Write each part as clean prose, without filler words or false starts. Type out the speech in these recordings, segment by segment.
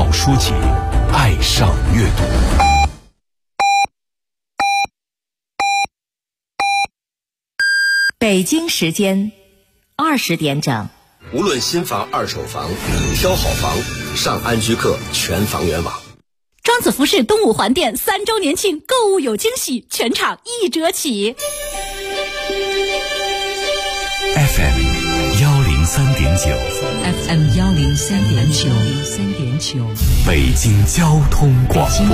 到书籍，爱上阅读。 北京时间20点整。 无论新房、二手房，挑好房，上安居客全房源网。 庄子服饰东五环店3周年庆，购物有惊喜，全场1折起。 FM 103.9 FM 103.9 北京交通广播。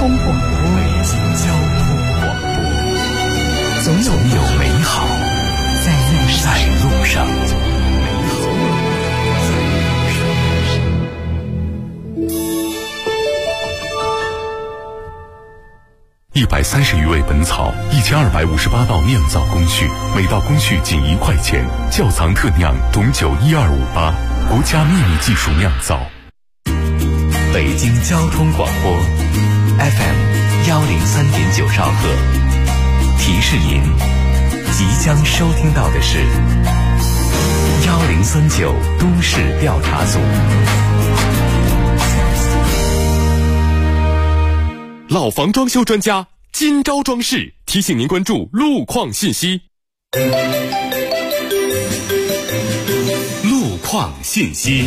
总有美好在路上。130余味本草，1258道酿造工序，每道工序仅1块钱。窖藏特酿董酒12588，国家秘密技术酿造。北京交通广播 FM 103.9兆赫，提示您即将收听到的是1039都市调查组。 老房装修专家今朝装饰提醒您关注路况信息。路况信息，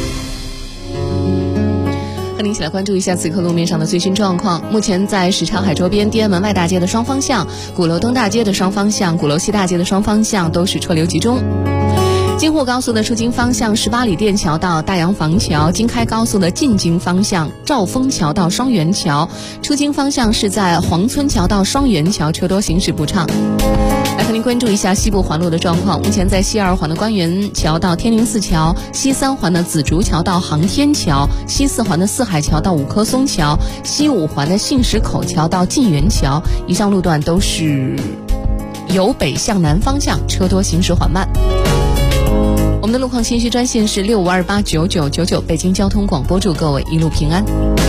和您一起来关注一下此刻路面上的最新状况。目前在什刹海周边天安门外大街的双方向、鼓楼东大街的双方向、鼓楼西大街的双方向都是车流集中。京沪高速的出京方向18里店桥到大洋房桥，京开高速的进京方向兆丰桥到双元桥，出京方向是在黄村桥到双元桥，车多行驶不畅。来和您关注一下西部环路的状况。目前在西2环的官园桥到天宁寺桥，西3环的紫竹桥到航天桥，西4环的四海桥到五棵松桥，西5环的信石口桥到晋元桥，以上路段都是由北向南方向，车多行驶缓慢。我们的路况信息专线是65289999，北京交通广播，祝各位一路平安。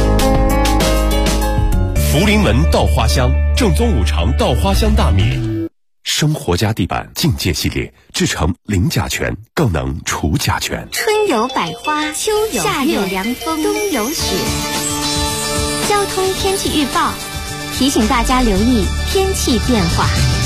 福临门稻花香，正宗5常稻花香大米。生活家地板净界系列制成零甲醛，更能除甲醛。 春有百花，秋有夏有凉风，冬有雪。交通天气预报提醒大家留意天气变化。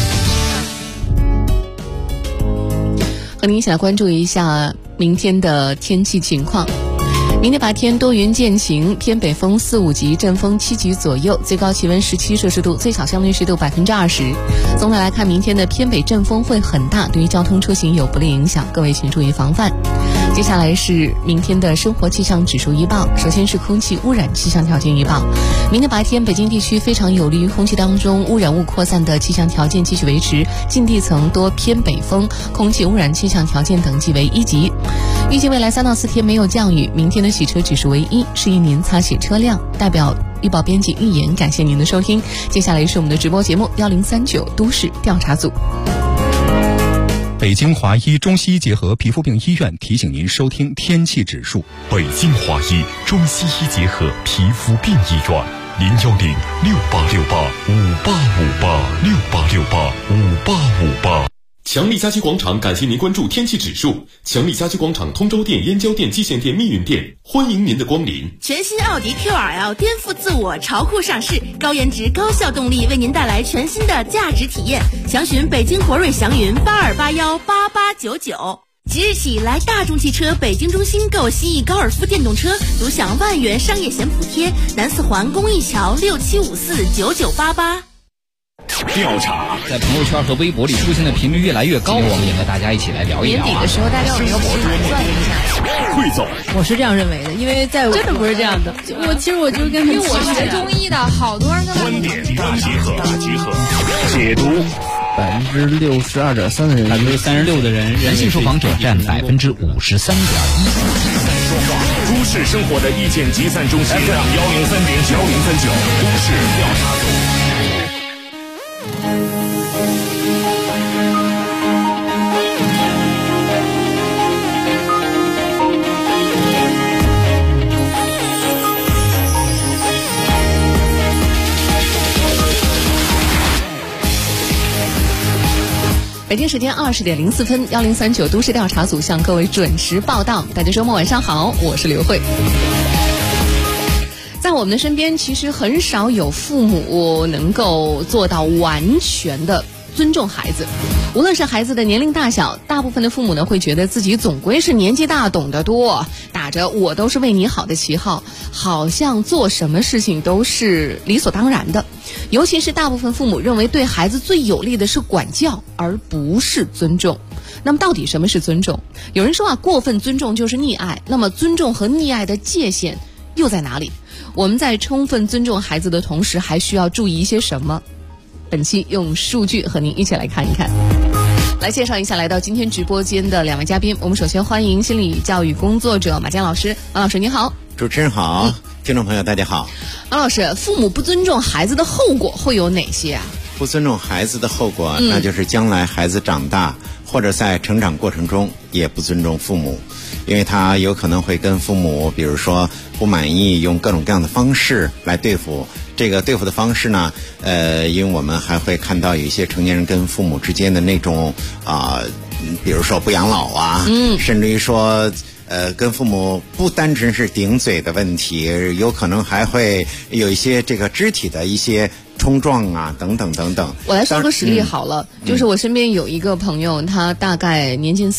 和您一起来关注一下明天的天气情况。明天白天多云见晴，偏北风4、5级，阵风7级左右，最高气温17摄氏度，最小相对湿度20%。总的来看，明天的偏北阵风会很大，对于交通出行有不利影响，各位请注意防范。接下来是明天的生活气象指数预报。首先是空气污染气象条件预报。明天白天北京地区非常有利于空气当中污染物扩散的气象条件继续维持，近地层多偏北风，空气污染气象条件等级为1级。预计未来3到4天没有降雨，明天的洗车指数为1，适宜您擦洗车辆。代表预报编辑预言，感谢您的收听。接下来是我们的直播节目1039都市调查组。 北京华医中西医结合皮肤病医院提醒您收听天气指数。 北京华医中西医结合皮肤病医院，01068685868586858。强力家居广场感谢您关注天气指数。强力家居广场通州店、燕郊店、蓟县店、密云店，欢迎您的光临。 全新奥迪 QRL 颠覆自我，潮酷上市，高颜值、高效动力，为您带来全新的价值体验。详询北京博瑞祥云82818899。即日起来大众汽车北京中心购西翼高尔夫电动车，独享万元商业险补贴。南4环公益桥67549988。 调查在朋友圈和微博里出现的频率越来越高，我们也和大家一起来聊一聊。 年底的时候，大家有没有盘算一下？ 汇总， 我是这样认为的，因为在真的不是这样的。其实我就跟因为我是学中医的，好多人跟观点大集合，解读。 62.3%的人 ，36%的人性受访者占53.1%。 都市生活的意见集散中心，103.9都市调查组。 北京时间20点04分，1039都市调查组向各位准时报道。大家周末晚上好，我是刘慧。 在我们的身边，其实很少有父母能够做到完全的尊重孩子。无论是孩子的年龄大小，大部分的父母呢会觉得自己总归是年纪大懂得多，打着我都是为你好的旗号，好像做什么事情都是理所当然的。尤其是大部分父母认为对孩子最有利的是管教，而不是尊重。那么到底什么是尊重？有人说啊，过分尊重就是溺爱。那么尊重和溺爱的界限又在哪里？我们在充分尊重孩子的同时，还需要注意一些什么？本期用数据和您一起来看一看。来介绍一下来到今天直播间的两位嘉宾。我们首先欢迎心理教育工作者马江老师。马老师您好。 主持人好，听众朋友大家好。 马老师，父母不尊重孩子的后果会有哪些啊？ 不尊重孩子的后果，那就是将来孩子长大或者在成长过程中也不尊重父母，因为他有可能会跟父母比如说不满意，用各种各样的方式来对付。这个对付的方式呢，因为我们还会看到有一些成年人跟父母之间的那种比如说不养老啊，甚至于说跟父母不单纯是顶嘴的问题，有可能还会有一些这个肢体的一些冲撞啊，等等等等。 我来说个实例好了，就是我身边有一个朋友，他大概年近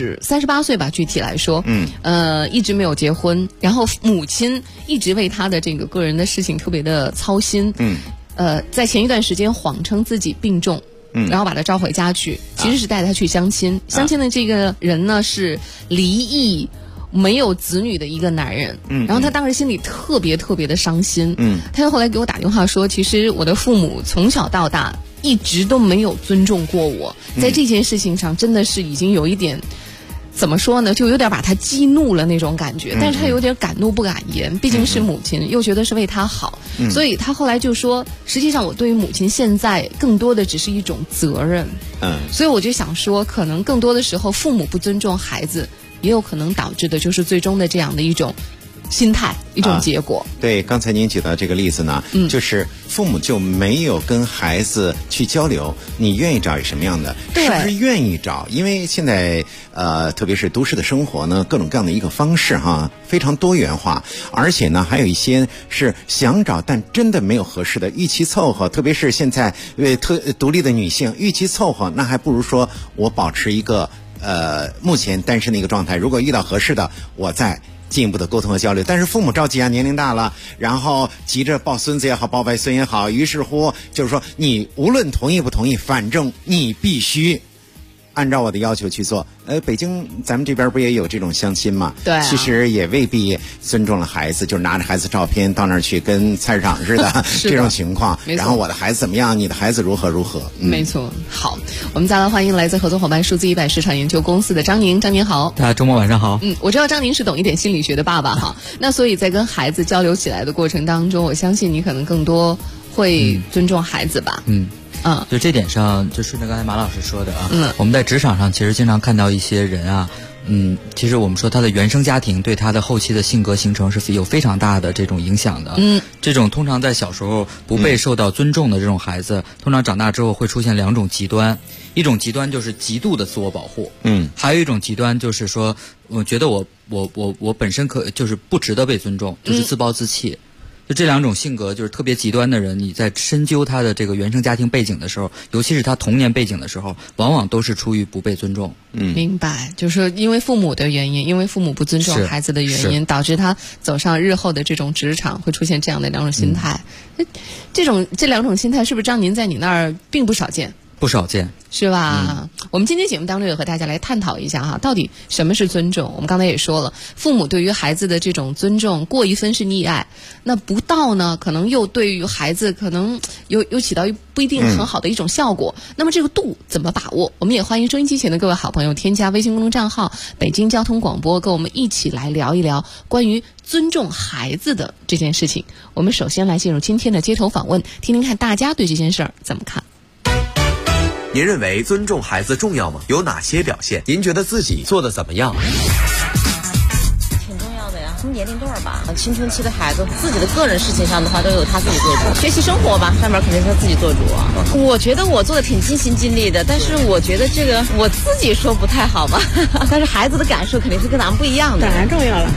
38岁吧，具体来说，一直没有结婚，然后母亲一直为他的这个个人的事情特别的操心，在前一段时间谎称自己病重。然后把他招回家去，其实是带他去相亲。相亲的这个人呢是离异没有子女的一个男人，然后他当时心里特别特别的伤心。他又后来给我打电话说，其实我的父母从小到大一直都没有尊重过我，在这件事情上真的是已经有一点。怎么说呢，就有点把他激怒了那种感觉，但是他有点敢怒不敢言，毕竟是母亲，又觉得是为他好，所以他后来就说，实际上我对于母亲现在更多的只是一种责任。所以我就想说，可能更多的时候父母不尊重孩子，也有可能导致的就是最终的这样的一种心态，一种结果。 对，刚才您举到这个例子呢，就是父母就没有跟孩子去交流，你愿意找什么样的，是不是愿意找？因为现在特别是都市的生活呢，各种各样的一个方式哈，非常多元化，而且呢还有一些是想找但真的没有合适的，与其凑合，特别是现在独立的女性，与其凑合，那还不如说我保持一个目前单身的一个状态，如果遇到合适的，我再进一步的沟通和交流。但是父母着急啊，年龄大了，然后急着抱孙子也好，抱外孙也好，于是乎就是说，你无论同意不同意，反正你必须按照我的要求去做。北京咱们这边不也有这种相亲嘛？ 对、 其实也未必尊重了孩子，就是拿着孩子照片到那儿去跟菜市场似的这种情况。然后我的孩子怎么样，你的孩子如何如何。 没错。好，我们再来欢迎来自合作伙伴数字100市场研究公司的张宁。张宁好。 大家周末晚上好。 我知道张宁是懂一点心理学的爸爸哈。那所以在跟孩子交流起来的过程当中，我相信你可能更多会尊重孩子吧。 就这点上，就顺着刚才马老师说的啊，我们在职场上其实经常看到一些人啊，其实我们说他的原生家庭对他的后期的性格形成是有非常大的这种影响的。这种通常在小时候不被受到尊重的这种孩子，通常长大之后会出现两种极端，一种极端就是极度的自我保护，还有一种极端就是说，我觉得我本身就是不值得被尊重，就是自暴自弃。就这两种性格就是特别极端的人，你在深究他的这个原生家庭背景的时候，尤其是他童年背景的时候，往往都是出于不被尊重。 明白，就是因为父母的原因，因为父母不尊重孩子的原因，导致他走上日后的这种职场会出现这样的两种心态。这两种心态是不是张您在你那儿并不少见？ 不少见， 是吧？我们今天节目当中也和大家来探讨一下哈，到底什么是尊重？我们刚才也说了，父母对于孩子的这种尊重过一分是溺爱，那不到呢，可能又对于孩子可能有起到不一定很好的一种效果。那么这个度怎么把握？我们也欢迎收音机前的各位好朋友添加微信公众账号北京交通广播，跟我们一起来聊一聊关于尊重孩子的这件事情。我们首先来进入今天的街头访问，听听看大家对这件事儿怎么看。 您认为尊重孩子重要吗？有哪些表现？您觉得自己做得怎么样？ 挺重要的呀，什么年龄段吧，青春期的孩子自己的个人事情上的话都有他自己做主，学习生活吧上面肯定是他自己做主啊。我觉得我做的挺尽心尽力的，但是我觉得这个我自己说不太好吧，但是孩子的感受肯定是跟咱们不一样的。 当然重要了。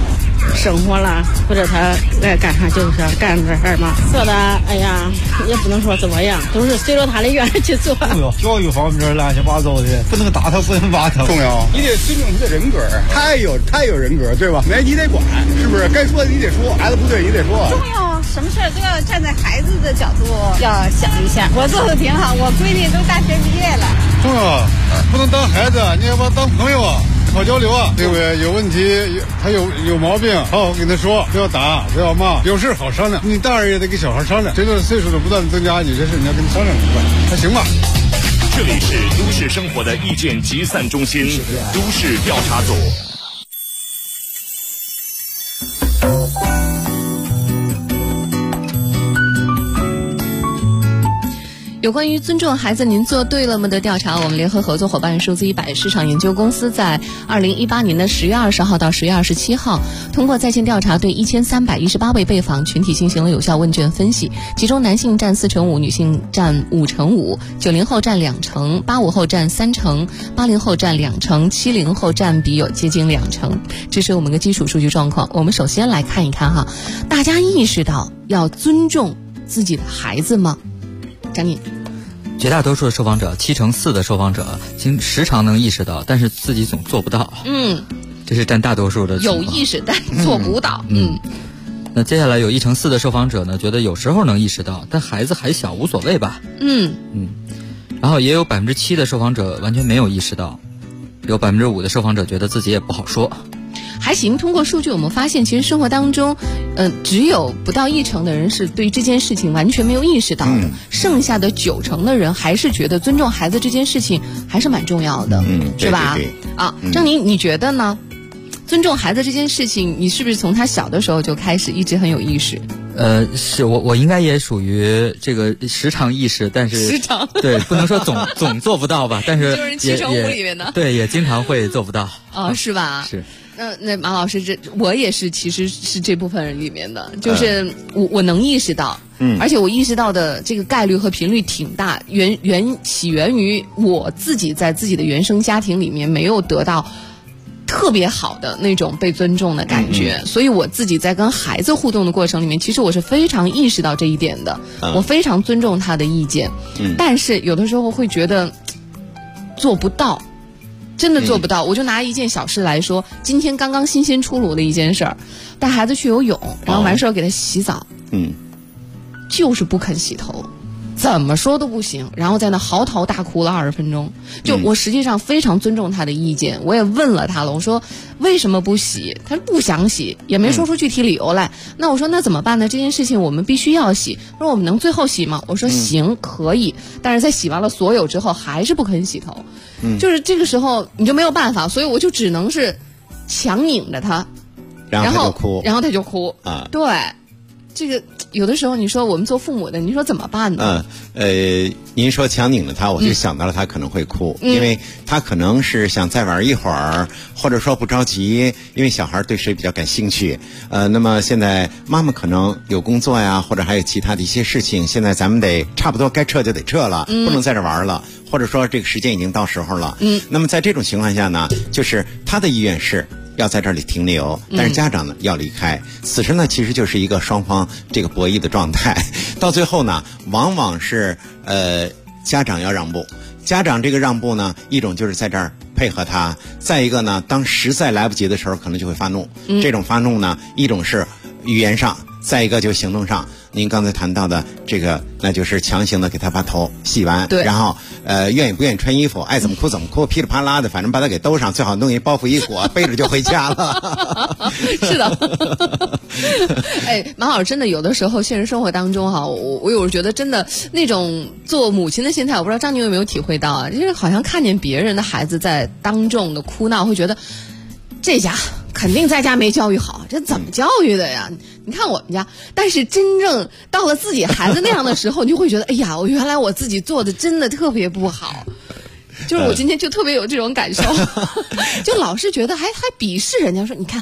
生活了，或者他爱干啥就是干这事儿嘛。做的哎呀，也不能说怎么样，都是随着他的愿意去做。 教育方面乱七八糟的，不能打他，不能骂他。重要，你得尊重他的人格，太有人格，对吧？你得管，是不是？该说的你得说，孩子不对你得说。 重要啊，什么事儿都要站在孩子的角度要想一下。我做的挺好，我闺女都大学毕业了。 重要，不能当孩子，你要把他当朋友啊。好交流啊，对不对？有问题，他有毛病，好好跟他说，不要打，不要骂，有事好商量。你大人也得跟小孩商量。随着岁数的不断增加，有些事你要跟他商量明白，还行吧。 这里是都市生活的意见集散中心，都市调查组。 有关于尊重孩子您做对了吗的调查，我们联合合作伙伴数字100市场研究公司在2018年的10月20号到10月27号通过在线调查对1318位被访群体进行了有效问卷分析，其中男性占4%，女性占5%，90后占2%，85后占3%，80后占2%，70后占比有接近2%。这是我们的基础数据状况。我们首先来看一看哈，大家意识到要尊重自己的孩子吗？张宁， 绝大多数的受访者，74%的受访者时常能意识到，但是自己总做不到。这是占大多数的情况。 有意识但做不到。 那接下来有1%4的受访者呢，觉得有时候能意识到，但孩子还小，无所谓吧。然后也有7%的受访者完全没有意识到，有5%的受访者觉得自己也不好说。 还行，通过数据我们发现，其实生活当中，只有不到1%的人是对这件事情完全没有意识到的，剩下的90%的人还是觉得尊重孩子这件事情还是蛮重要的，是吧？ 对。 啊，张宁，你觉得呢？尊重孩子这件事情，你是不是从他小的时候就开始一直很有意识？ 是我应该也属于这个时常意识，但是时常对，不能说总做不到吧，但是就是7%里面的， 对，也经常会做不到。 是吧？ 是。 那马老师，我也是，其实是这部分人里面的，就是我能意识到，而且我意识到的这个概率和频率挺大，起源于我自己在自己的原生家庭里面没有得到特别好的那种被尊重的感觉，所以我自己在跟孩子互动的过程里面，其实我是非常意识到这一点的，我非常尊重他的意见，但是有的时候会觉得做不到。真的做不到，我就拿一件小事来说，今天刚刚新鲜出炉的一件事儿，带孩子去游泳，然后完事儿给他洗澡，就是不肯洗头，怎么说都不行，然后在那嚎啕大哭了20分钟。就我实际上非常尊重他的意见，我也问了他了，我说为什么不洗？他不想洗，也没说出具体理由来。那我说那怎么办呢？这件事情我们必须要洗。他说我们能最后洗吗？我说行，可以，但是在洗完了所有之后还是不肯洗头。就是这个时候你就没有办法，所以我就只能是强拧着他，然后他就哭啊。对，这个有的时候你说我们做父母的，你说怎么办呢？ 您说强拧着他，我就想到了他可能会哭，因为他可能是想再玩一会儿，或者说不着急，因为小孩对谁比较感兴趣。那么现在妈妈可能有工作呀，或者还有其他的一些事情，现在咱们得差不多该撤就得撤了，不能在这玩了。或者说这个时间已经到时候了，那么在这种情况下呢，就是他的意愿是要在这里停留，但是家长呢要离开。此时呢，其实就是一个双方这个博弈的状态。到最后呢，往往是家长要让步。家长这个让步呢，一种就是在这儿配合他，再一个呢，当实在来不及的时候，可能就会发怒。这种发怒呢，一种是语言上，再一个就是行动上。您刚才谈到的这个，那就是强行的给他把头洗完，对，然后愿意不愿意穿衣服，爱怎么哭怎么哭，噼里啪啦的，反正把他给兜上，最好弄一包袱一裹，背着就回家了。 是的。马老师，真的有的时候现实生活当中哈，我有时候觉得真的那种做母亲的心态，我不知道张宁有没有体会到啊？就是好像看见别人的孩子在当众的哭闹，会觉得这家肯定在家没教育好，这怎么教育的呀？你看我们家，但是真正到了自己孩子那样的时候，你就会觉得，哎呀，原来我自己做的真的特别不好。就是我今天就特别有这种感受，就老是觉得还鄙视人家，说你看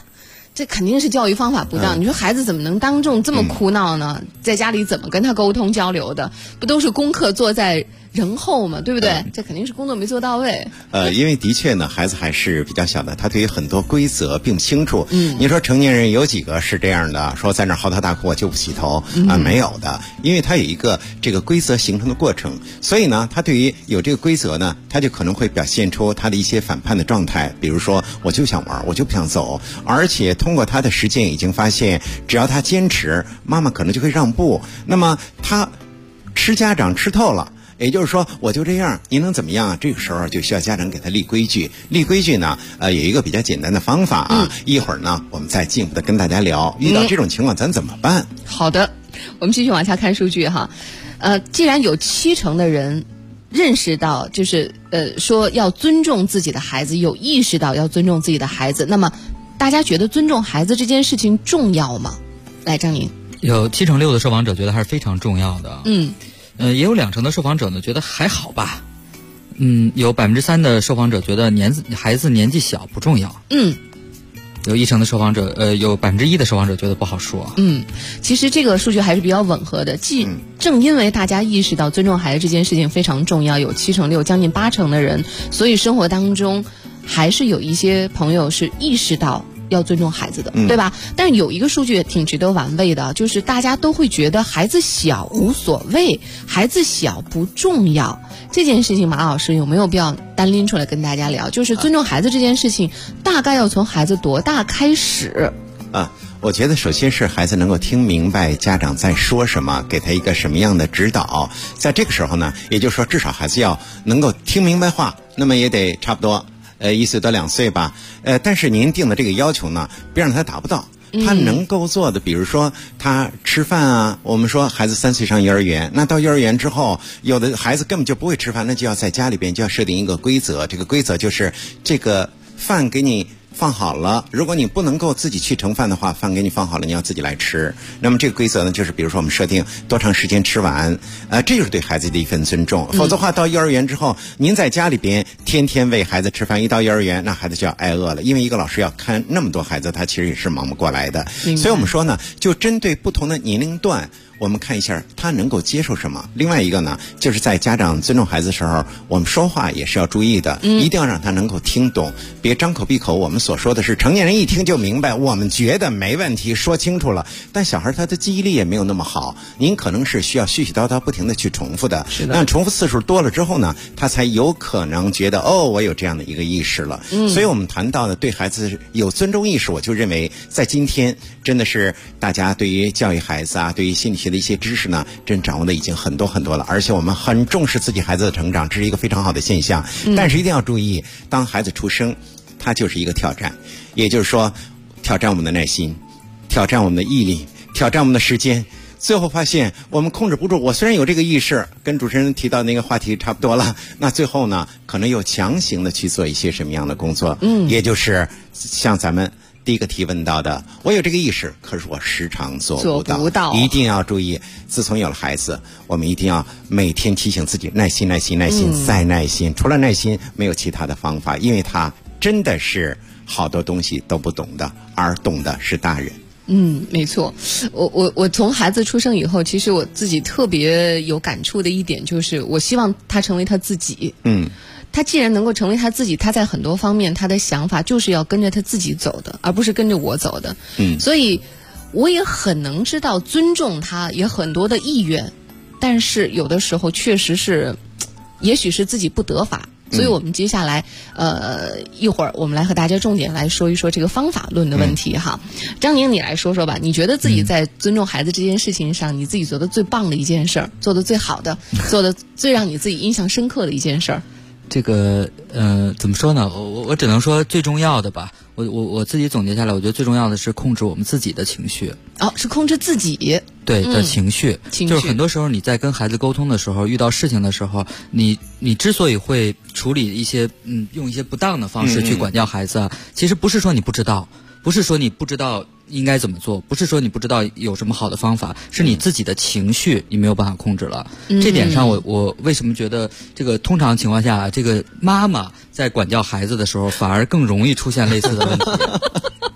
这肯定是教育方法不当。你说孩子怎么能当众这么哭闹呢？在家里怎么跟他沟通交流的？不都是功课做在人后嘛，对不对？这肯定是工作没做到位。 因为的确呢，孩子还是比较小的，他对于很多规则并不清楚。你说成年人有几个是这样的，说在那嚎啕大哭我就不洗头没有的，因为他有一个这个规则形成的过程，所以呢，他对于有这个规则呢，他就可能会表现出他的一些反叛的状态，比如说我就想玩，我就不想走，而且通过他的实践已经发现，只要他坚持，妈妈可能就会让步。那么他吃家长吃透了。也就是说，我就这样，您能怎么样？这个时候就需要家长给他立规矩。立规矩呢，有一个比较简单的方法啊。一会儿呢，我们再进一步的跟大家聊，遇到这种情况咱怎么办？ 好的，我们继续往下看数据哈。既然有70%的人认识到，就是说要尊重自己的孩子，有意识到要尊重自己的孩子，那么大家觉得尊重孩子这件事情重要吗？来，张宁。 有76%的受访者觉得还是非常重要的。也有20%的受访者呢觉得还好吧。有3%的受访者觉得孩子年纪小不重要。有1%的受访者，有1%的受访者觉得不好说。 其实这个数据还是比较吻合的。正因为大家意识到尊重孩子这件事情非常重要，有76%将近80%的人，所以生活当中还是有一些朋友是意识到要尊重孩子的，对吧？但是有一个数据也挺值得玩味的，就是大家都会觉得孩子小无所谓，孩子小不重要。这件事情马老师有没有必要单拎出来跟大家聊？就是尊重孩子这件事情，大概要从孩子多大开始？ 我觉得首先是孩子能够听明白家长在说什么，给他一个什么样的指导。在这个时候呢，也就是说至少孩子要能够听明白话，那么也得差不多1岁多2岁吧，但是您定的这个要求呢，别让他达不到。他能够做的，比如说他吃饭啊，我们说孩子3岁上幼儿园，那到幼儿园之后，有的孩子根本就不会吃饭，那就要在家里边就要设定一个规则，这个规则就是这个饭给你放好了，如果你不能够自己去盛饭的话，饭给你放好了，你要自己来吃。那么这个规则呢，就是比如说我们设定多长时间吃完，这就是对孩子的一份尊重。否则的话，到幼儿园之后，您在家里边天天喂孩子吃饭，一到幼儿园，那孩子就要挨饿了，因为一个老师要看那么多孩子，他其实也是忙不过来的。所以我们说呢，就针对不同的年龄段，我们看一下他能够接受什么。另外一个呢，就是在家长尊重孩子的时候，我们说话也是要注意的，一定要让他能够听懂，别张口闭口。我们所说的是成年人一听就明白，我们觉得没问题，说清楚了，但小孩他的记忆力也没有那么好，您可能是需要絮絮叨叨不停的去重复的。是的。那重复次数多了之后呢，他才有可能觉得我有这样的一个意识了。所以我们谈到的对孩子有尊重意识，我就认为在今天真的是大家对于教育孩子啊，对于心理学的一些知识呢，真掌握的已经很多很多了，而且我们很重视自己孩子的成长，这是一个非常好的现象。但是一定要注意，当孩子出生，他就是一个挑战，也就是说挑战我们的耐心，挑战我们的毅力，挑战我们的时间。最后发现我们控制不住，我虽然有这个意识，跟主持人提到那个话题差不多了，那最后呢，可能又强行的去做一些什么样的工作，也就是像咱们第一个提问到的，我有这个意识，可是我时常做不到。一定要注意，自从有了孩子，我们一定要每天提醒自己耐心，再耐心。除了耐心，没有其他的方法，因为他真的是好多东西都不懂的，而懂的是大人。 没错。我从孩子出生以后，其实我自己特别有感触的一点就是，我希望他成为他自己。他既然能够成为他自己，他在很多方面他的想法就是要跟着他自己走的，而不是跟着我走的。所以我也很能知道尊重他，也很多的意愿，但是有的时候确实是，也许是自己不得法。所以我们接下来一会儿我们来和大家重点来说一说这个方法论的问题哈。张宁，你来说说吧，你觉得自己在尊重孩子这件事情上，你自己做的最棒的一件事儿，做的最好的，做的最让你自己印象深刻的一件事儿？ 这个怎么说呢？我只能说最重要的吧。我自己总结下来，我觉得最重要的是控制我们自己的情绪。 是控制自己对的情绪。就是很多时候你在跟孩子沟通的时候，遇到事情的时候，你之所以会处理一些用一些不当的方式去管教孩子，其实不是说你不知道，不是说你不知道应该怎么做，不是说你不知道有什么好的方法，是你自己的情绪你没有办法控制了。这点上我为什么觉得这个通常情况下，这个妈妈在管教孩子的时候反而更容易出现类似的问题。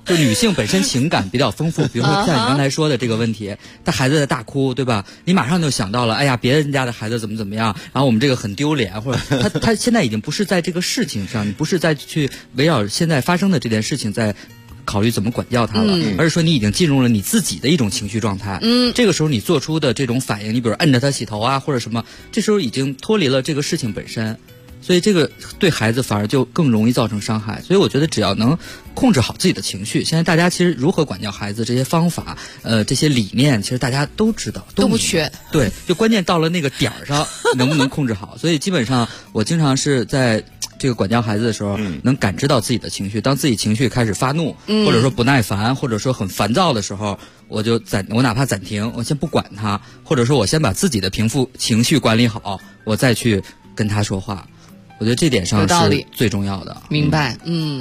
就女性本身情感比较丰富，比如说像你刚才说的这个问题，她孩子在大哭，对吧？你马上就想到了，哎呀，别人家的孩子怎么样，然后我们这个很丢脸，或者他现在已经不是在这个事情上，你不是在去围绕现在发生的这件事情在考虑怎么管教他了，而是说你已经进入了你自己的一种情绪状态。这个时候你做出的这种反应，你比如摁着他洗头啊，或者什么，这时候已经脱离了这个事情本身。所以这个对孩子反而就更容易造成伤害。所以我觉得只要能控制好自己的情绪，现在大家其实如何管教孩子这些方法，这些理念，其实大家都知道， 都不缺。 对，就关键到了那个点儿上，能不能控制好。所以基本上我经常是在这个管教孩子的时候，能感知到自己的情绪。当自己情绪开始发怒，或者说不耐烦，或者说很烦躁的时候，我哪怕暂停，我先不管他，或者说我先把自己的情绪管理好，我再去跟他说话。我觉得这点上是最重要的。 明白。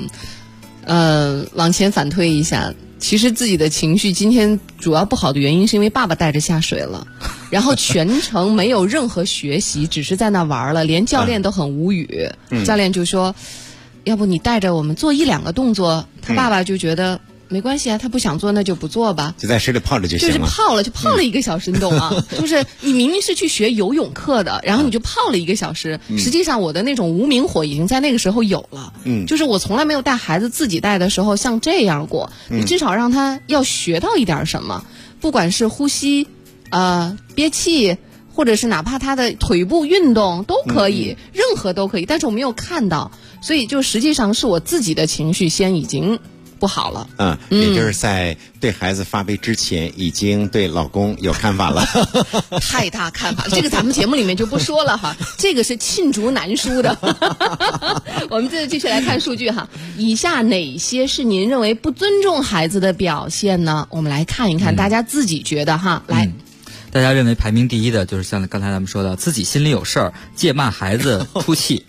往前反推一下，其实自己的情绪今天主要不好的原因是因为爸爸带着下水了，然后全程没有任何学习，只是在那玩了，连教练都很无语。教练就说要不你带着我们做1-2个动作，他爸爸就觉得没关系啊，他不想做那就不做吧， 就在水里泡着就行了。 就是泡了1个小时，你懂吗？就是你明明是去学游泳课的，然后你就泡了1个小时，实际上我的那种无名火已经在那个时候有了。就是我从来没有带孩子自己带的时候像这样过。你至少让他要学到一点什么，不管是呼吸憋气，或者是哪怕他的腿部运动都可以，任何都可以，但是我没有看到，所以就实际上是我自己的情绪先已经不好了。 也就是在对孩子发威之前，已经对老公有看法了。 太大看法了，这个咱们节目里面就不说了哈，这个是罄竹难书的。我们继续来看数据哈，以下哪些是您认为不尊重孩子的表现呢？我们来看一看，大家自己觉得哈，来。 大家认为排名第一的就是像刚才咱们说的，自己心里有事儿，借骂孩子出气。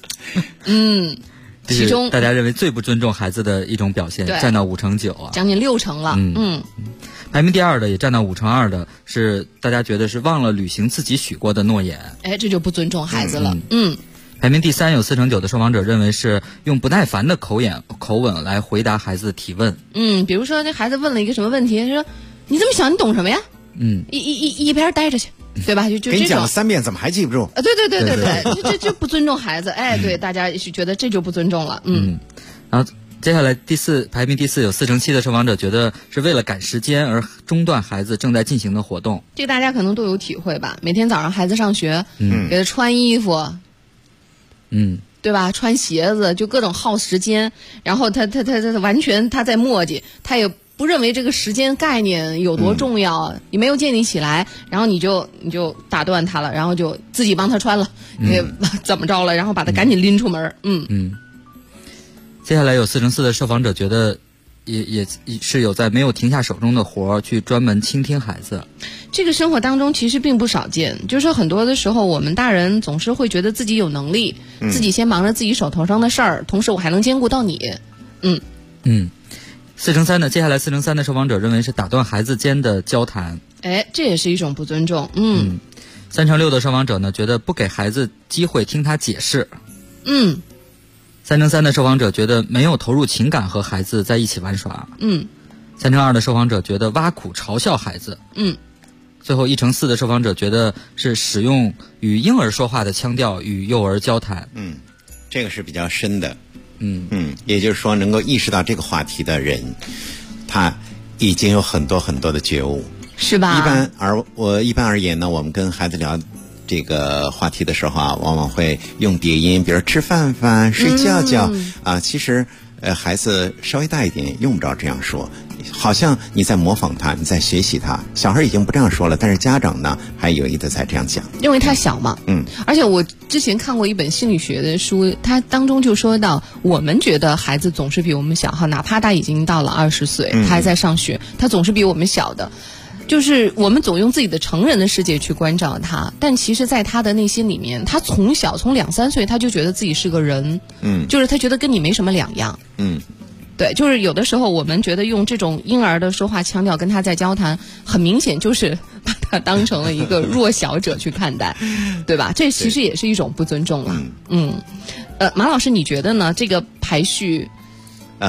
其中大家认为最不尊重孩子的一种表现，占到5%9%啊， 将近60%了。 排名第二的也占到5%2%的是大家觉得是忘了履行自己许过的诺言。 这就不尊重孩子了。 排名第3有4%9%的受访者认为是用不耐烦的口吻来回答孩子的提问。 比如说这孩子问了一个什么问题，说你这么小你懂什么呀？一边待着去，对吧？就给你讲了3遍，怎么还记不住？ 对，这不尊重孩子。对，大家是觉得这就不尊重了。 然后接下来排名第4有47%的受访者觉得是为了赶时间而中断孩子正在进行的活动。 这个大家可能都有体会吧？每天早上孩子上学，给他穿衣服，对吧？穿鞋子，就各种耗时间。然后他完全他在磨叽，他也不认为这个时间概念有多重要，你没有建立起来，然后你就打断他了，然后就自己帮他穿了，怎么着了，然后把他赶紧拎出门。 接下来有4%4%的受访者觉得也是有在没有停下手中的活去专门倾听孩子。 这个生活当中其实并不少见，就是很多的时候我们大人总是会觉得自己有能力，自己先忙着自己手头上的事儿，同时我还能兼顾到你。 4%3的接下来4%3的受访者认为是打断孩子间的交谈。 这也是一种不尊重。 3%6的受访者呢觉得不给孩子机会听他解释。3%3的受访者觉得没有投入情感和孩子在一起玩耍。3%2的受访者觉得挖苦嘲笑孩子。最后1%4的受访者觉得是使用与婴儿说话的腔调与幼儿交谈。 这个是比较深的。也就是说能够意识到这个话题的人，他已经有很多很多的觉悟， 是吧？ 一般而言呢，我们跟孩子聊这个话题的时候啊，往往会用叠音，比如吃饭饭、睡觉觉其实孩子稍微大一点用不着这样说，好像你在模仿他，你在学习他。小孩已经不这样说了，但是家长呢还有意的在这样讲， 因为他小嘛。而且我之前看过一本心理学的书，它当中就说到，我们觉得孩子总是比我们小哈，哪怕他已经到了20岁，他还在上学，他总是比我们小的。就是我们总用自己的成人的世界去关照他，但其实在他的内心里面，他从2-3岁他就觉得自己是个人，就是他觉得跟你没什么两样。对，就是有的时候我们觉得用这种婴儿的说话腔调跟他在交谈，很明显就是把他当成了一个弱小者去看待，对吧？这其实也是一种不尊重了。马老师你觉得呢？这个排序我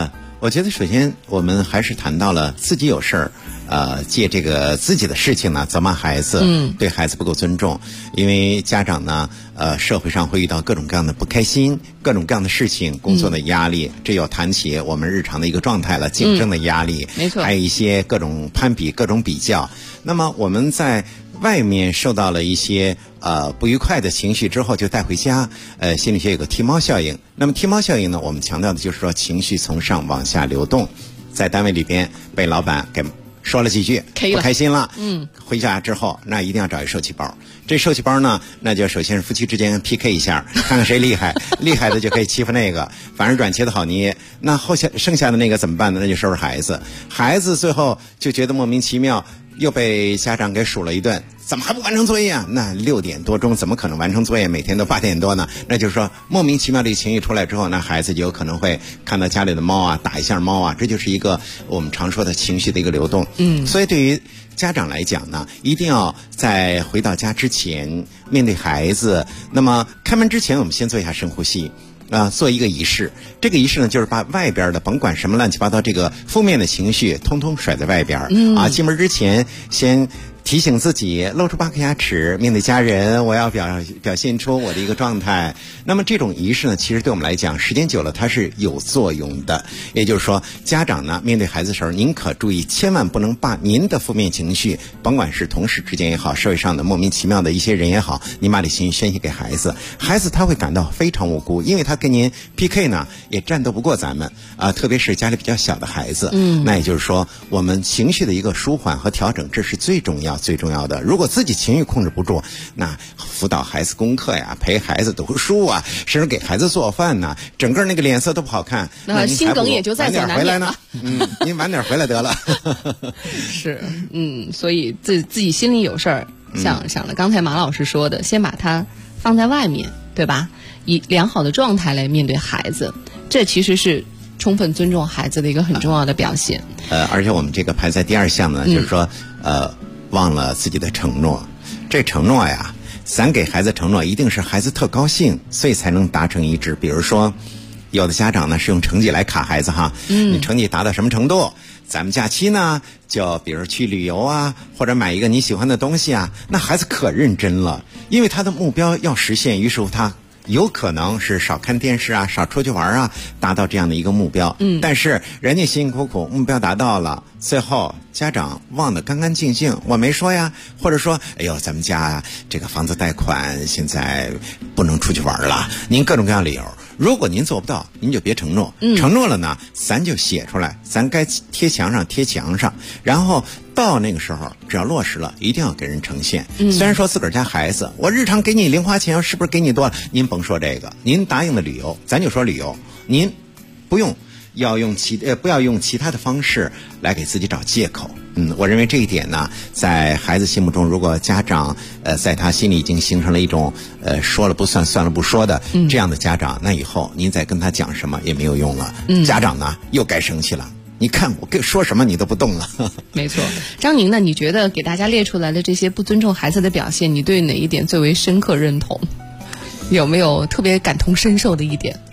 我觉得首先我们还是谈到了自己有事儿。借这个自己的事情呢责骂孩子，对孩子不够尊重，因为家长呢，社会上会遇到各种各样的不开心，各种各样的事情，工作的压力，这又谈起我们日常的一个状态了，竞争的压力， 没错， 还有一些各种攀比、各种比较。那么我们在外面受到了一些不愉快的情绪之后，就带回家。心理学有个踢猫效应。那么踢猫效应呢，我们强调的就是说情绪从上往下流动，在单位里边被老板给说了几句不开心了，回家之后那一定要找一受气包。这受气包呢，那就首先是夫妻之间 PK 一下，看看谁厉害，厉害的就可以欺负那个，反正软茄子好捏。那剩下的那个怎么办呢？那就收拾孩子，孩子最后就觉得莫名其妙，又被家长给数了一顿，怎么还不完成作业啊？那6点多钟怎么可能完成作业？每天都8点多呢？那就是说莫名其妙的情绪出来之后，那孩子就有可能会看到家里的猫啊，打一下猫啊，这就是一个我们常说的情绪的一个流动。所以对于家长来讲呢，一定要在回到家之前面对孩子。那么开门之前，我们先做一下深呼吸。做一个仪式，这个仪式呢，就是把外边的甭管什么乱七八糟这个负面的情绪，通通甩在外边。进门之前先提醒自己露出8颗牙齿，面对家人，我要表现出我的一个状态。那么这种仪式呢，其实对我们来讲，时间久了它是有作用的。也就是说，家长呢面对孩子的时候，您可注意，千万不能把您的负面情绪，甭管是同事之间也好，社会上的莫名其妙的一些人也好，您把这情绪宣泄给孩子，孩子他会感到非常无辜，因为他跟您 PK 呢也战斗不过咱们特别是家里比较小的孩子。那也就是说，我们情绪的一个舒缓和调整，这是最重要的。如果自己情绪控制不住，那辅导孩子功课呀，陪孩子读书啊，甚至给孩子做饭呐，整个那个脸色都不好看， 那心梗也就在所难免了。 您晚点回来得了。 是，所以自己心里有事儿，想了刚才马老师说的，先把它放在外面，对吧？以良好的状态来面对孩子，这其实是充分尊重孩子的一个很重要的表现。 而且我们这个排在第2项呢，就是说忘了自己的承诺。这承诺呀，咱给孩子承诺一定是孩子特高兴，所以才能达成一致。比如说有的家长呢是用成绩来卡孩子哈，你成绩达到什么程度，咱们假期呢就比如去旅游啊，或者买一个你喜欢的东西啊，那孩子可认真了，因为他的目标要实现，于是乎他有可能是少看电视啊，少出去玩啊，达到这样的一个目标。但是人家辛辛苦苦目标达到了，最后家长忘得干干净净，我没说呀，或者说哎呦咱们家这个房子贷款现在不能出去玩了，您各种各样理由。如果您做不到，您就别承诺。承诺了呢，咱就写出来，咱该贴墙上，然后到那个时候只要落实了，一定要给人呈现。虽然说自个儿家孩子，我日常给你零花钱是不是给你多了，您甭说这个，您答应的旅游，咱就说旅游，您不要用其他的方式来给自己找借口。我认为这一点呢，在孩子心目中，如果家长在他心里已经形成了一种说了不算算了不说的这样的家长，那以后您再跟他讲什么也没有用了。家长呢又该生气了，你看我跟说什么你都不动了。 没错。张宁呢，你觉得给大家列出来的这些不尊重孩子的表现，你对哪一点最为深刻认同？有没有特别感同身受的一点？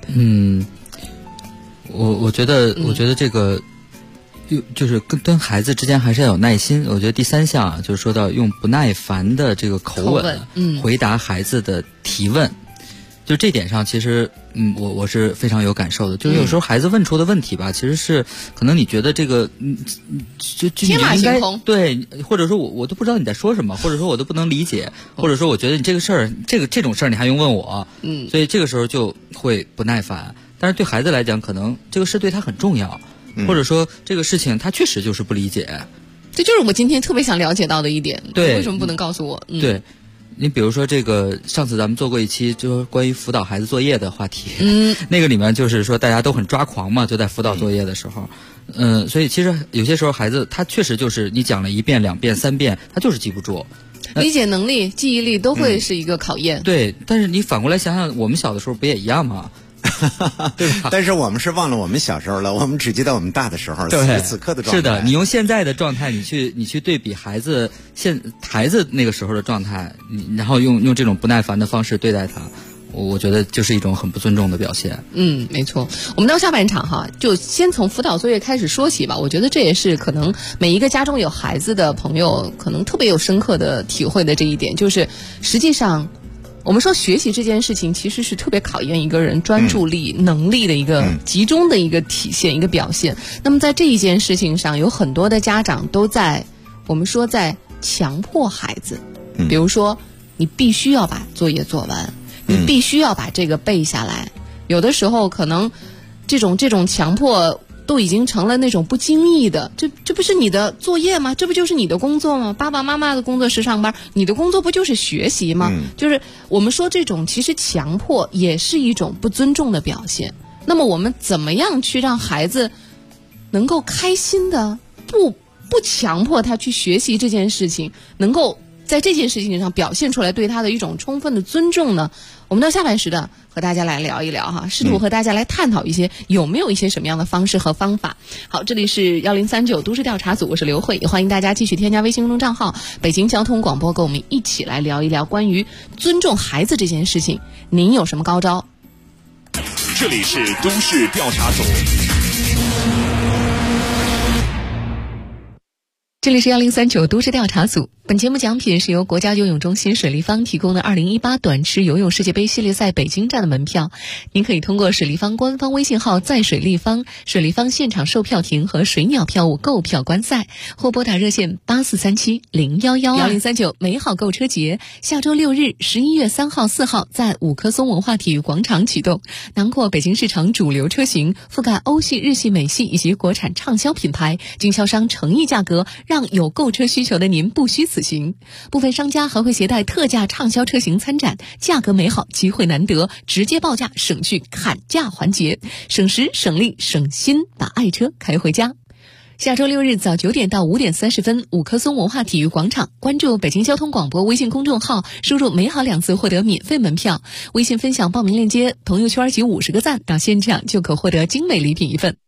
我觉得这个就是跟孩子之间还是要有耐心。我觉得第3项啊，就是说到用不耐烦的这个口吻回答孩子的提问。就这点上，其实我是非常有感受的。就是有时候孩子问出的问题吧，其实是可能你觉得这个就天马行空， 对，或者说我都不知道你在说什么，或者说我都不能理解，或者说我觉得你这个事儿这种事儿你还用问我，所以这个时候就会不耐烦。但是对孩子来讲，可能这个事对他很重要，或者说这个事情他确实就是不理解。 这就是我今天特别想了解到的一点。 对， 为什么不能告诉我？ 对。你比如说这个，上次咱们做过一期就是关于辅导孩子作业的话题，那个里面就是说大家都很抓狂嘛，就在辅导作业的时候，所以其实有些时候孩子他确实就是你讲了1遍、2遍、3遍，他就是记不住， 理解能力、记忆力都会是一个考验。 对，但是你反过来想想，我们小的时候不也一样吗？对吧？ 但是我们是忘了我们小时候了，我们只记得我们大的时候，此时此刻的状态。 是的，你用现在的状态，你去对比孩子那个时候的状态，然后用这种不耐烦的方式对待他， 我觉得就是一种很不尊重的表现。 没错。我们到下半场哈，就先从辅导作业开始说起吧。我觉得这也是可能每一个家中有孩子的朋友可能特别有深刻的体会的这一点，就是实际上我们说学习这件事情其实是特别考验一个人专注力、能力的一个集中的一个体现、一个表现。那么在这一件事情上，有很多的家长都在我们说在强迫孩子，比如说你必须要把作业做完，你必须要把这个背下来。有的时候可能这种强迫都已经成了那种不经意的，这不是你的作业吗？这不就是你的工作吗？爸爸妈妈的工作是上班，你的工作不就是学习吗？就是我们说这种其实强迫也是一种不尊重的表现。那么我们怎么样去让孩子能够开心的不强迫他去学习这件事情，能够在这件事情上表现出来对他的一种充分的尊重呢？我们到下半时的和大家来聊一聊哈，试图和大家来探讨一些有没有一些什么样的方式和方法。好，这里是1039都市调查组，我是刘慧，也欢迎大家继续添加微信公众账号北京交通广播，跟我们一起来聊一聊关于尊重孩子这件事情，您有什么高招？ 这里是都市调查组。 这里是1039都市调查组。本节目奖品是由国家游泳中心水立方提供的2018短池游泳世界杯系列赛北京站的门票，您可以通过水立方官方微信号在水立方、水立方现场售票亭和水鸟票务购票观赛，或拨打热线843701111039美好购车节下周6日11月3号、4号在五棵松文化体育广场启动，囊括北京市场主流车型，覆盖欧系、日系、美系以及国产畅销品牌，经销商诚意价格，让有购车需求的您不虚此行。部分商家还会携带特价畅销车型参展，价格美好，机会难得，直接报价，省去砍价环节，省时省力省心，把爱车开回家。下周6日早9点到5点30分，五棵松文化体育广场，关注北京交通广播微信公众号，输入美好2字获得免费门票，微信分享报名链接，朋友圈集50个赞，到现场就可获得精美礼品一份。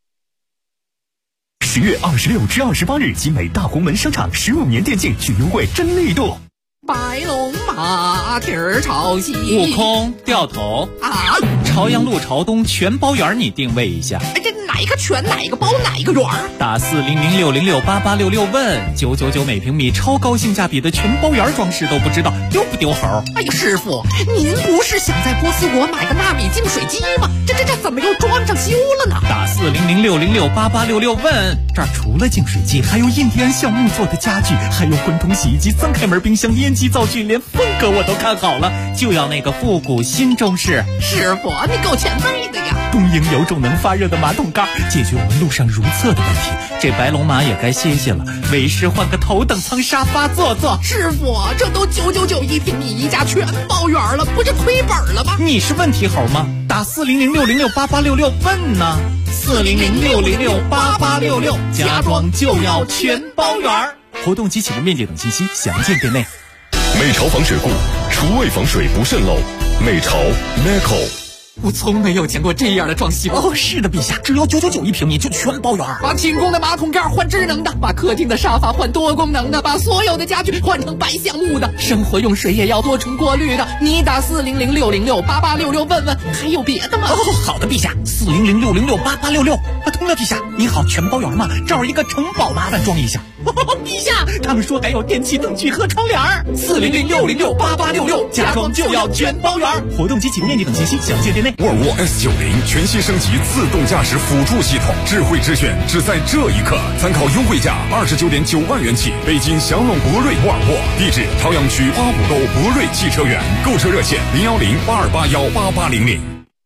10月26至28日，集美大红门商场15年电竞巨优惠真力度。 白龙马蹄儿朝西， 悟空掉头啊！ 朝阳路朝东全包圆，你定位一下。 哎，这哪一个全，哪一个包，哪一个圆？ 打40060688866问999每平米，超高性价比的全包圆装饰都不知道丢不丢猴？ 哎呀，师傅，您不是想在波斯国买个纳米净水机吗？这怎么又装上修了呢？ 打40060688866问，这儿除了净水机，还有印第安橡木做的家具，还有混筒洗衣机、3开门冰箱、烟机灶具，连风格我都看好了，就要那个复古新中式。 师傅，你够前辈的呀！ 东营有种能发热的马桶盖，解决我们路上如厕的问题。这白龙马也该歇歇了，为师换个头等舱沙发坐坐。 师傅，这都999一平米，一家全包圆了，不是亏本了吗？ 你是问题猴吗？打40060688866问呢，40060688866，家装就要全包圆。活动及启动面积等信息详见店内。 美潮防水库，厨卫防水不渗漏。美潮 Meco。 我从没有见过这样的装修。 哦，是的，陛下，只要999一平米就全包圆。 把清宫的马桶盖换智能的，把客厅的沙发换多功能的，把所有的家具换成白橡木的，生活用水也要多重过滤的。你打40060688866问问，还有别的吗？ 哦，好的，陛下，40060688866。通了，陛下，你好，全包圆吗？这儿一个城堡，麻烦装一下。 陛下， 他们说还有电器灯具和窗帘。 40060688866，家装就要全包圆。 活动及启动面积等信息详见店内。 沃尔沃 S90全新升级自动驾驶辅助系统，智慧之选只在这一刻，参考优惠价29.9万元起。北京祥龙博瑞沃尔沃，地址朝阳区八股沟博瑞汽车园，购车热线01082818800。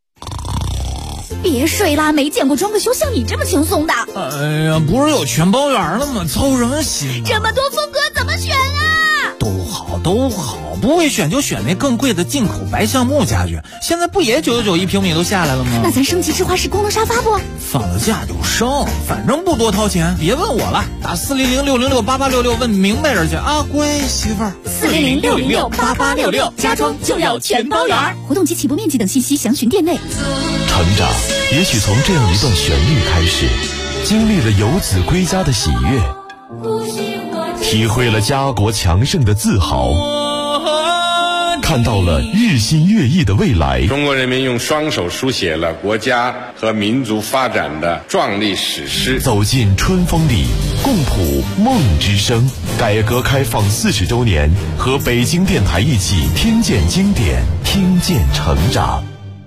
别睡啦，没见过装个修像你这么轻松的。 哎呀，不是有全包圆了吗？操什么心啊？ 这么多风格怎么选啊？ 都好，不会选就选那更贵的进口白橡木家具。现在不也999一平米都下来了吗？ 那咱升级智化式功能沙发不？ 放了假就升，反正不多掏钱。别问我了，打40060688866问明白人去啊，乖媳妇儿。 40060688866，家装就要全包圆。活动及起步面积等信息详询店内。 成长也许从这样一段旋律开始，经历了游子归家的喜悦，体会了家国强盛的自豪， 看到了日新月异的未来。 中国人民用双手书写了国家和民族发展的壮丽史诗。 走进春风里，共谱梦之声。改革开放40周年，和北京电台一起听见经典，听见成长。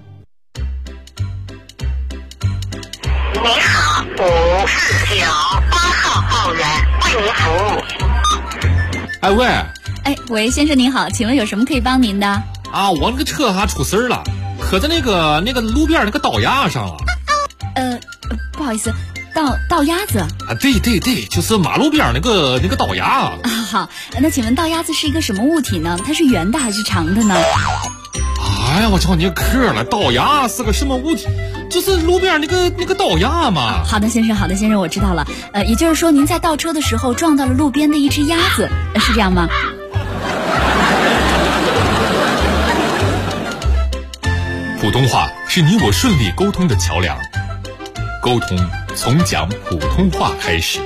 你好，549，8号报员为您服务。 哎喂， 喂，先生您好，请问有什么可以帮您的？ 啊，我那个车出事儿了，可在那个路边那个道牙上了。 不好意思，道鸭子啊？ 对，就是马路边那个道牙啊。 好，那请问道鸭子是一个什么物体呢？它是圆的还是长的呢？ 哎呀，我瞧你嗑了，道牙是个什么物体？就是路边那个道牙嘛。 好的，先生，我知道了。也就是说，您在倒车的时候撞到了路边的一只鸭子，是这样吗？ 普通话是你我顺利沟通的桥梁，沟通从讲普通话开始。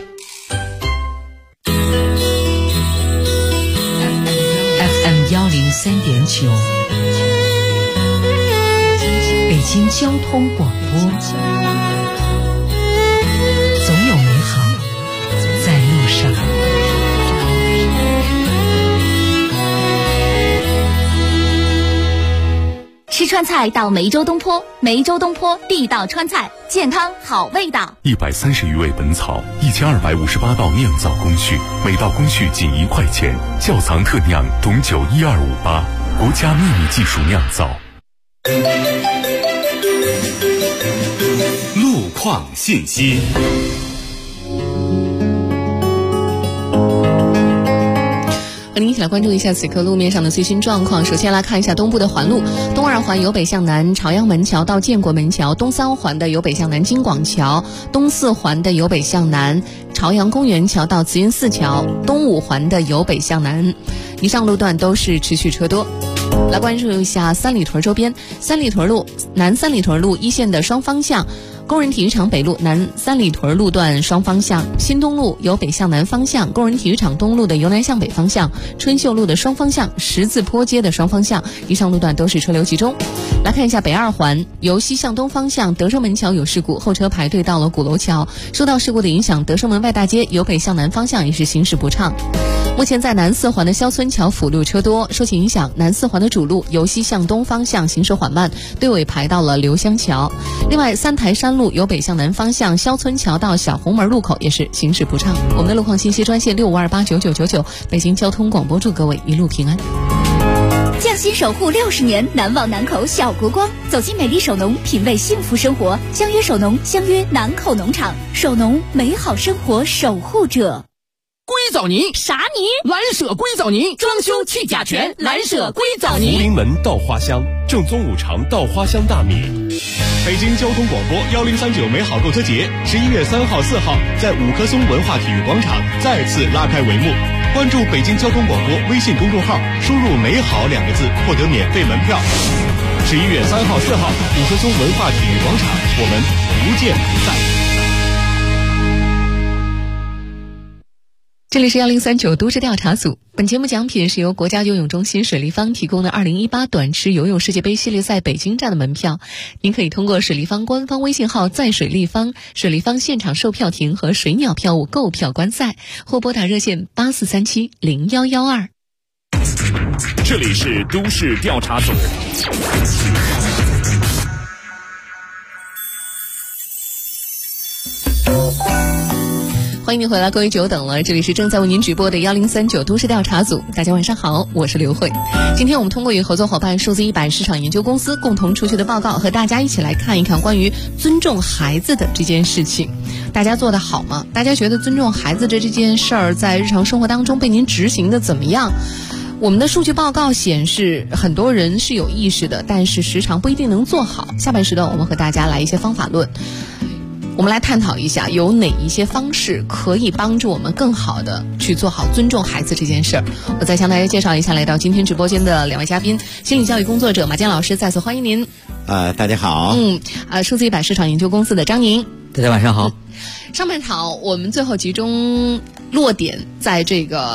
FM 103.9，北京交通广播，总有美好在路上。 吃川菜到梅州东坡，梅州东坡地道川菜，健康好味道。 130余味本草，1258道酿造工序，每道工序仅1块钱，窖藏特酿董酒12588，国家秘密技术酿造。 路况信息。 和您一起来关注一下此刻路面上的最新状况。首先来看一下东部的环路，东2环由北向南朝阳门桥到建国门桥，东3环的由北向南京广桥，东4环的由北向南朝阳公园桥到慈云寺桥，东5环的由北向南，以上路段都是持续车多。来关注一下三里屯周边，三里屯路南三里屯路一线的双方向，工人体育场北路南三里屯路段双方向，新东路由北向南方向，工人体育场东路的由南向北方向，春秀路的双方向，十字坡街的双方向，以上路段都是车流集中。来看一下北2环由西向东方向，德胜门桥有事故，后车排队到了鼓楼桥，受到事故的影响，德胜门外大街由北向南方向也是行驶不畅。目前在南4环的肖村桥辅路车多，受其影响，南4环的主路由西向东方向行驶缓慢，队尾排到了刘香桥。另外三台山路由北向南方向，肖村桥到小红门路口也是行驶不畅。我们的路况信息专线65289999，北京交通广播祝各位一路平安。 匠心守护60年，难忘南口小国光。走进美丽首农，品味幸福生活。相约首农，相约南口农场。首农，美好生活守护者。 硅藻泥啥泥？ 蓝舍硅藻泥，装修去甲醛，蓝舍硅藻泥。 福临门稻花香，正宗5常稻花香大米。 北京交通广播1039美好购车节11月3号、4号在五棵松文化体育广场再次拉开帷幕。关注北京交通广播微信公众号，输入美好2个字获得免费门票。11月3号、4号五棵松文化体育广场，我们不见不散。 这里是1039都市调查组，本节目奖品是由国家游泳中心水立方提供的2018短池游泳世界杯系列赛北京站的门票。您可以通过水立方官方微信号在水立方、水立方现场售票亭和水鸟票务购票观赛，或拨打热线84370112。 这里是都市调查组。 欢迎你回来，各位久等了，这里是正在为您直播的1039都市调查组。大家晚上好，我是刘慧。今天我们通过与合作伙伴数字100市场研究公司共同出具的报告，和大家一起来看一看关于尊重孩子的这件事情。大家做得好吗？大家觉得尊重孩子的这件事儿在日常生活当中被您执行的怎么样？我们的数据报告显示，很多人是有意识的，但是时常不一定能做好。下半时段我们和大家来一些方法论，我们来探讨一下有哪一些方式可以帮助我们更好的去做好尊重孩子这件事儿。我再向大家介绍一下来到今天直播间的2位嘉宾，心理教育工作者马健老师，再次欢迎您。 大家好。 数字100市场研究公司的张宁， 大家晚上好。 上半场我们最后集中落点在这个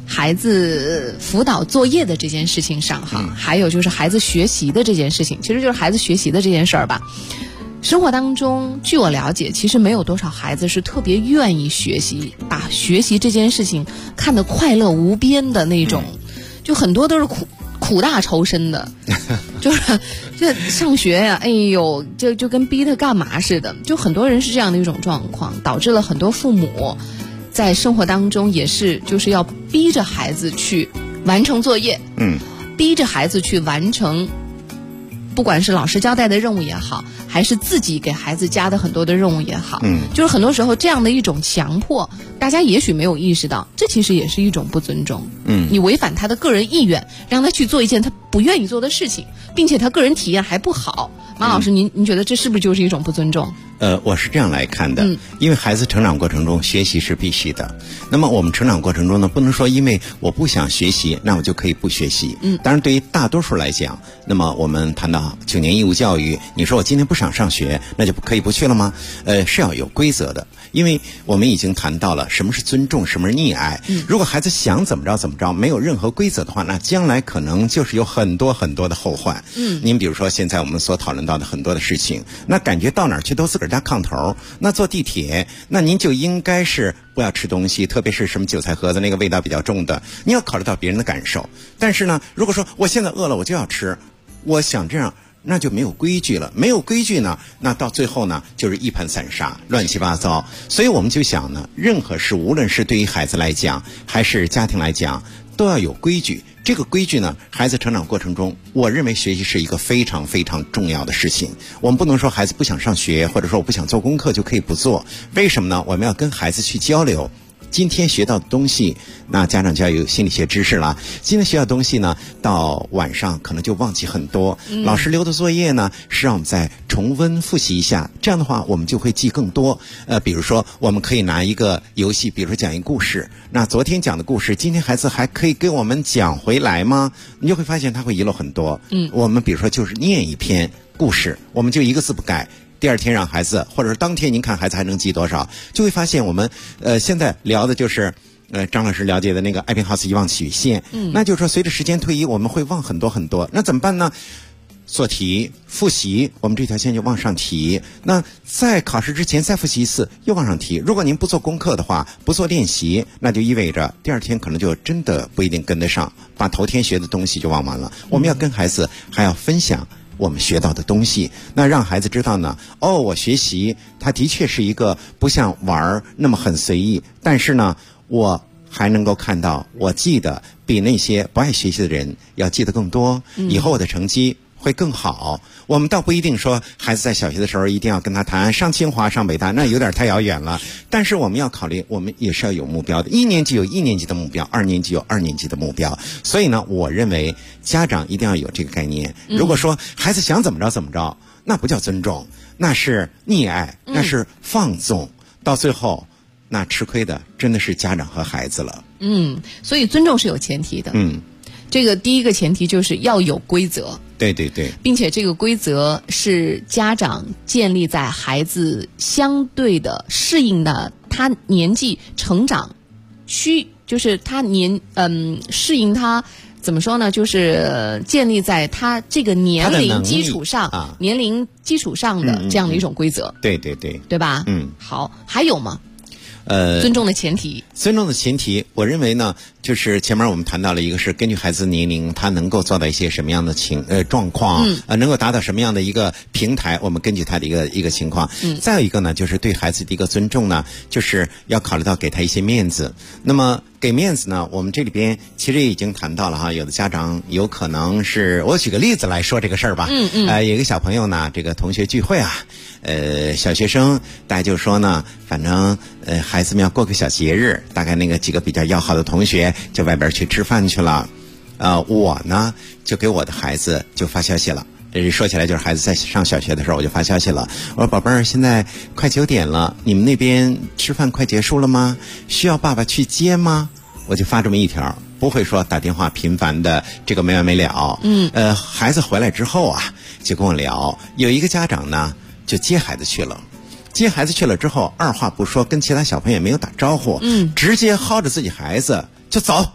孩子辅导作业的这件事情上哈，还有就是孩子学习的这件事情，其实就是孩子学习的这件事儿吧。生活当中，据我了解，其实没有多少孩子是特别愿意学习，把学习这件事情看得快乐无边的那种，就很多都是苦大仇深的，就是这上学呀，哎呦，就跟逼他干嘛似的，就很多人是这样的一种状况，导致了很多父母在生活当中也是就是要逼着孩子去完成作业，逼着孩子去完成，不管是老师交代的任务也好，还是自己给孩子加的很多的任务也好，就是很多时候这样的一种强迫，大家也许没有意识到，这其实也是一种不尊重。你违反他的个人意愿，让他去做一件他不愿意做的事情，并且他个人体验还不好。马老师，您觉得这是不是就是一种不尊重？ 我是这样来看的，因为孩子成长过程中学习是必须的。那么我们成长过程中呢，不能说因为我不想学习，那我就可以不学习。当然对于大多数来讲，那么我们谈到9年义务教育，你说我今天不想上学，那就可以不去了吗？是要有规则的，因为我们已经谈到了什么是尊重，什么是溺爱。如果孩子想怎么着怎么着，没有任何规则的话，那将来可能就是有很多很多的后患。您比如说现在我们所讨论到的很多的事情，那感觉到哪儿去都自个儿家炕头，那坐地铁，那您就应该是不要吃东西，特别是什么韭菜盒子那个味道比较重的，你要考虑到别人的感受。但是呢，如果说我现在饿了我就要吃，我想这样，那就没有规矩了。没有规矩呢，那到最后呢就是一盘散沙，乱七八糟。所以我们就想呢，任何事无论是对于孩子来讲还是家庭来讲，都要有规矩。这个规矩呢，孩子成长过程中，我认为学习是一个非常非常重要的事情。我们不能说孩子不想上学，或者说我不想做功课就可以不做。为什么呢？我们要跟孩子去交流。今天学到的东西，那家长就要有心理学知识了。今天学到的东西呢，到晚上可能就忘记很多。老师留的作业呢，是让我们再重温复习一下，这样的话我们就会记更多。比如说我们可以拿一个游戏，比如说讲一个故事，那昨天讲的故事，今天孩子还可以给我们讲回来吗？你就会发现他会遗漏很多。我们比如说就是念一篇故事，我们就一个字不改，第二天让孩子，或者是当天您看孩子还能记多少，就会发现我们现在聊的就是张老师了解的那个艾宾浩斯遗忘曲线。那就是说随着时间推移，我们会忘很多很多。那怎么办呢？做题复习，我们这条线就往上提。那在考试之前再复习一次，又往上提。如果您不做功课的话，不做练习，那就意味着第二天可能就真的不一定跟得上，把头天学的东西就忘完了。我们要跟孩子还要分享我们学到的东西，那让孩子知道呢，我学习它的确是一个不像玩那么很随意，但是呢，我还能够看到我记得比那些不爱学习的人要记得更多，以后我的成绩会更好。我们倒不一定说孩子在小学的时候一定要跟他谈上清华上北大，那有点太遥远了。但是我们要考虑，我们也是要有目标的。1年级有1年级的目标，2年级有2年级的目标。所以呢，我认为家长一定要有这个概念。如果说孩子想怎么着怎么着，那不叫尊重，那是溺爱，那是放纵，到最后那吃亏的真的是家长和孩子了。 所以尊重是有前提的。这个第一个前提就是要有规则。 对对对， 并且这个规则是家长建立在孩子相对的适应的他年纪成长就是他适应他怎么说呢？就是建立在他这个年龄基础上，年龄基础上的这样的一种规则。 对对对， 对吧？好，还有吗？尊重的前提。 尊重的前提，我认为呢，就是前面我们谈到了一个是根据孩子年龄，他能够做到一些什么样的状况，能够达到什么样的一个平台，我们根据他的一个情况。再有一个呢，就是对孩子的一个尊重呢，就是要考虑到给他一些面子。那么给面子呢，我们这里边其实也已经谈到了哈，有的家长有可能是，我举个例子来说这个事儿吧。有一个小朋友呢，这个同学聚会啊，小学生，大家就说呢，反正孩子们要过个小节日，大概那个几个比较要好的同学就外边去吃饭去了。我呢就给我的孩子就发消息了。这说起来就是孩子在上小学的时候，我就发消息了，我说宝贝儿，现在快9点了，你们那边吃饭快结束了吗？需要爸爸去接吗？我就发这么一条，不会说打电话频繁的这个没完没了。孩子回来之后啊，就跟我聊，有一个家长呢就接孩子去了。接孩子去了之后，二话不说，跟其他小朋友也没有打招呼，直接薅着自己孩子就走。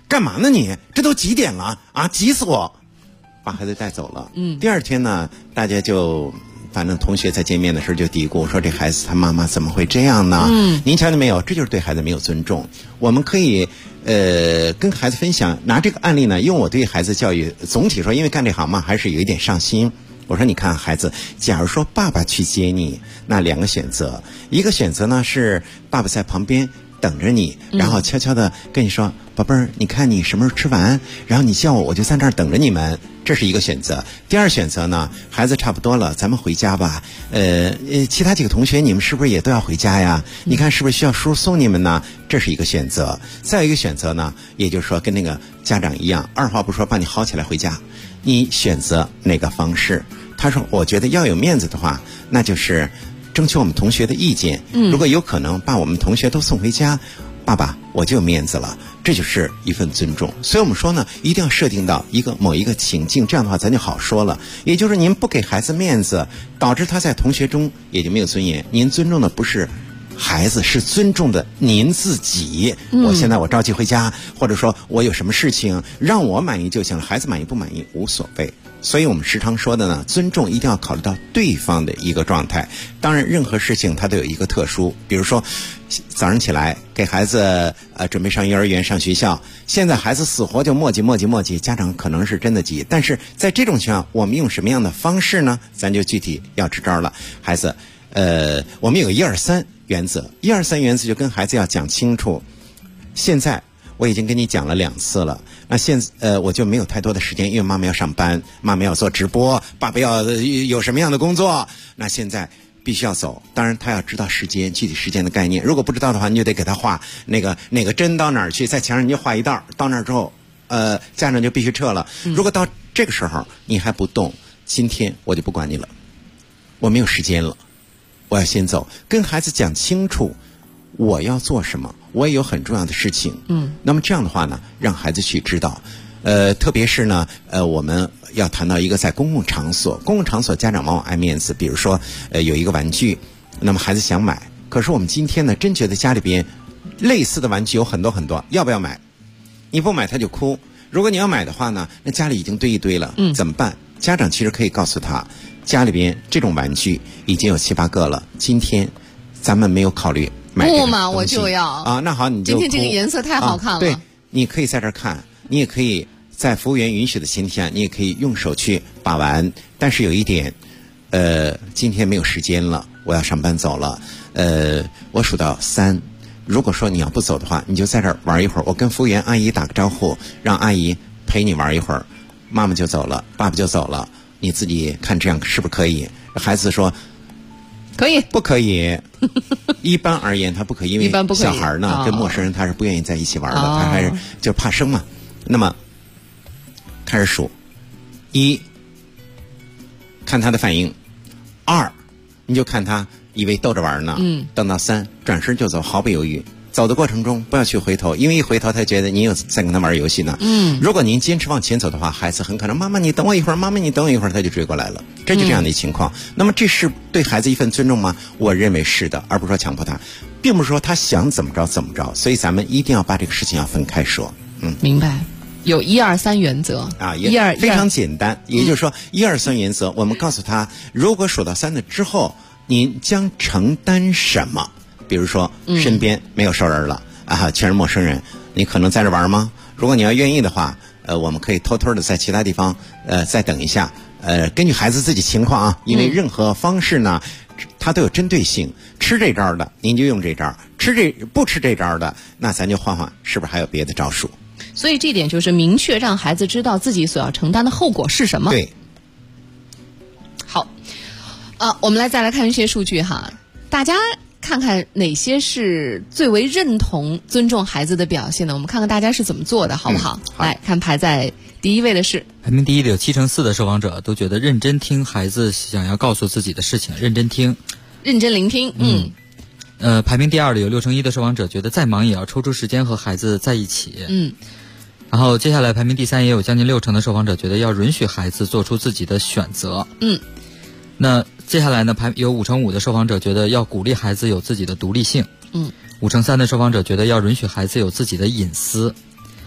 干嘛呢你？这都几点了啊？急死我！把孩子带走了。第二天呢，大家就反正同学在见面的时候就嘀咕说，这孩子他妈妈怎么会这样呢？您瞧见没有？这就是对孩子没有尊重。我们可以跟孩子分享，拿这个案例呢，用我对孩子教育总体说，因为干这行嘛，还是有一点上心。我说你看孩子，假如说爸爸去接你，那2个选择，一个选择呢是爸爸在旁边等着你，然后悄悄的跟你说，宝贝儿，你看你什么时候吃完，然后你叫我，我就在这儿等着你们，这是一个选择。第二选择呢，孩子差不多了，咱们回家吧。其他几个同学你们是不是也都要回家呀？你看是不是需要叔叔送你们呢？这是一个选择。再有一个选择呢，也就是说跟那个家长一样，二话不说把你薅起来回家。你选择哪个方式？他说我觉得要有面子的话，那就是征求我们同学的意见。如果有可能把我们同学都送回家，爸爸我就有面子了，这就是一份尊重。所以我们说呢，一定要设定到某一个情境，这样的话咱就好说了。也就是您不给孩子面子，导致他在同学中也就没有尊严。您尊重的不是孩子，是尊重的您自己。我现在我着急回家，或者说我有什么事情让我满意就行了，孩子满意不满意无所谓。所以我们时常说的呢，尊重一定要考虑到对方的一个状态。当然任何事情它都有一个特殊，比如说早上起来给孩子准备上幼儿园上学校，现在孩子死活就磨叽，家长可能是真的急，但是在这种情况我们用什么样的方式呢？咱就具体要支招了。孩子我们有个1、2、3原则，1、2、3原则就跟孩子要讲清楚。现在我已经跟你讲了2次了，那我就没有太多的时间，因为妈妈要上班，妈妈要做直播，爸爸要有什么样的工作，那现在必须要走。当然他要知道时间，具体时间的概念，如果不知道的话，你就得给他画哪个针到哪儿去，在墙上你就画一道，到那儿之后家长就必须撤了。如果到这个时候你还不动，今天我就不管你了，我没有时间了，我要先走。跟孩子讲清楚我要做什么，我也有很重要的事情。那么这样的话呢，让孩子去知道。特别是呢，我们要谈到一个在公共场所家长往往爱面子，比如说有一个玩具，那么孩子想买，可是我们今天呢真觉得家里边类似的玩具有很多，要不要买？你不买他就哭。如果你要买的话呢，那家里已经堆一堆了，怎么办？家长其实可以告诉他，家里边这种玩具已经有7、8个了，今天咱们没有考虑买这个东西。不嘛， 我就要啊。那好，你就今天这个颜色太好看了。 对，你可以在这儿看，你也可以在服务员允许的前提下，你也可以用手去把玩。但是有一点，今天没有时间了，我要上班走了。我数到3，如果说你要不走的话，你就在这儿玩一会儿，我跟服务员阿姨打个招呼，让阿姨陪你玩一会儿，妈妈就走了，爸爸就走了，你自己看这样是不是可以？孩子说可以， 不可以？一般而言他不可以，因为小孩呢跟陌生人他是不愿意在一起玩的，他还是就怕生嘛。那么开始数，1看他的反应，2你就看他以为逗着玩呢，等到3转身就走，毫不犹豫。走的过程中不要去回头，因为一回头他觉得你有在跟他玩游戏呢。如果您坚持往前走的话，孩子很可能妈妈你等我一会儿，妈妈你等我一会儿，他就追过来了。这就这样的情况。那么这是对孩子一份尊重吗？我认为是的，而不是说强迫他，并不是说他想怎么着怎么着。所以咱们一定要把这个事情要分开说。 明白。有1、2、3原则啊，也非常简单。也就是说1、2、3原则，我们告诉他，如果数到3的之后，您将承担什么？比如说身边没有熟人了啊，全是陌生人，你可能在这玩吗？如果你要愿意的话，我们可以偷偷的在其他地方再等一下。根据孩子自己情况啊，因为任何方式呢，它都有针对性。吃这招的，您就用这招；不吃这招的，那咱就换换，是不是还有别的招数？ 所以这点就是明确让孩子知道自己所要承担的后果是什么。 对。 好，我们再来看一些数据哈，大家看看哪些是最为认同尊重孩子的表现呢？我们看看大家是怎么做的，好不好？ 好， 来看排在第1位的是， 排名第1的有74%的受访者都觉得认真听孩子想要告诉自己的事情，认真听， 认真聆听。 排名第2的有61%的受访者觉得再忙也要抽出时间和孩子在一起。然后接下来排名第3也有将近60%的受访者觉得要允许孩子做出自己的选择。那接下来呢，有55%的受访者觉得要鼓励孩子有自己的独立性。5%、3%的受访者觉得要允许孩子有自己的隐私。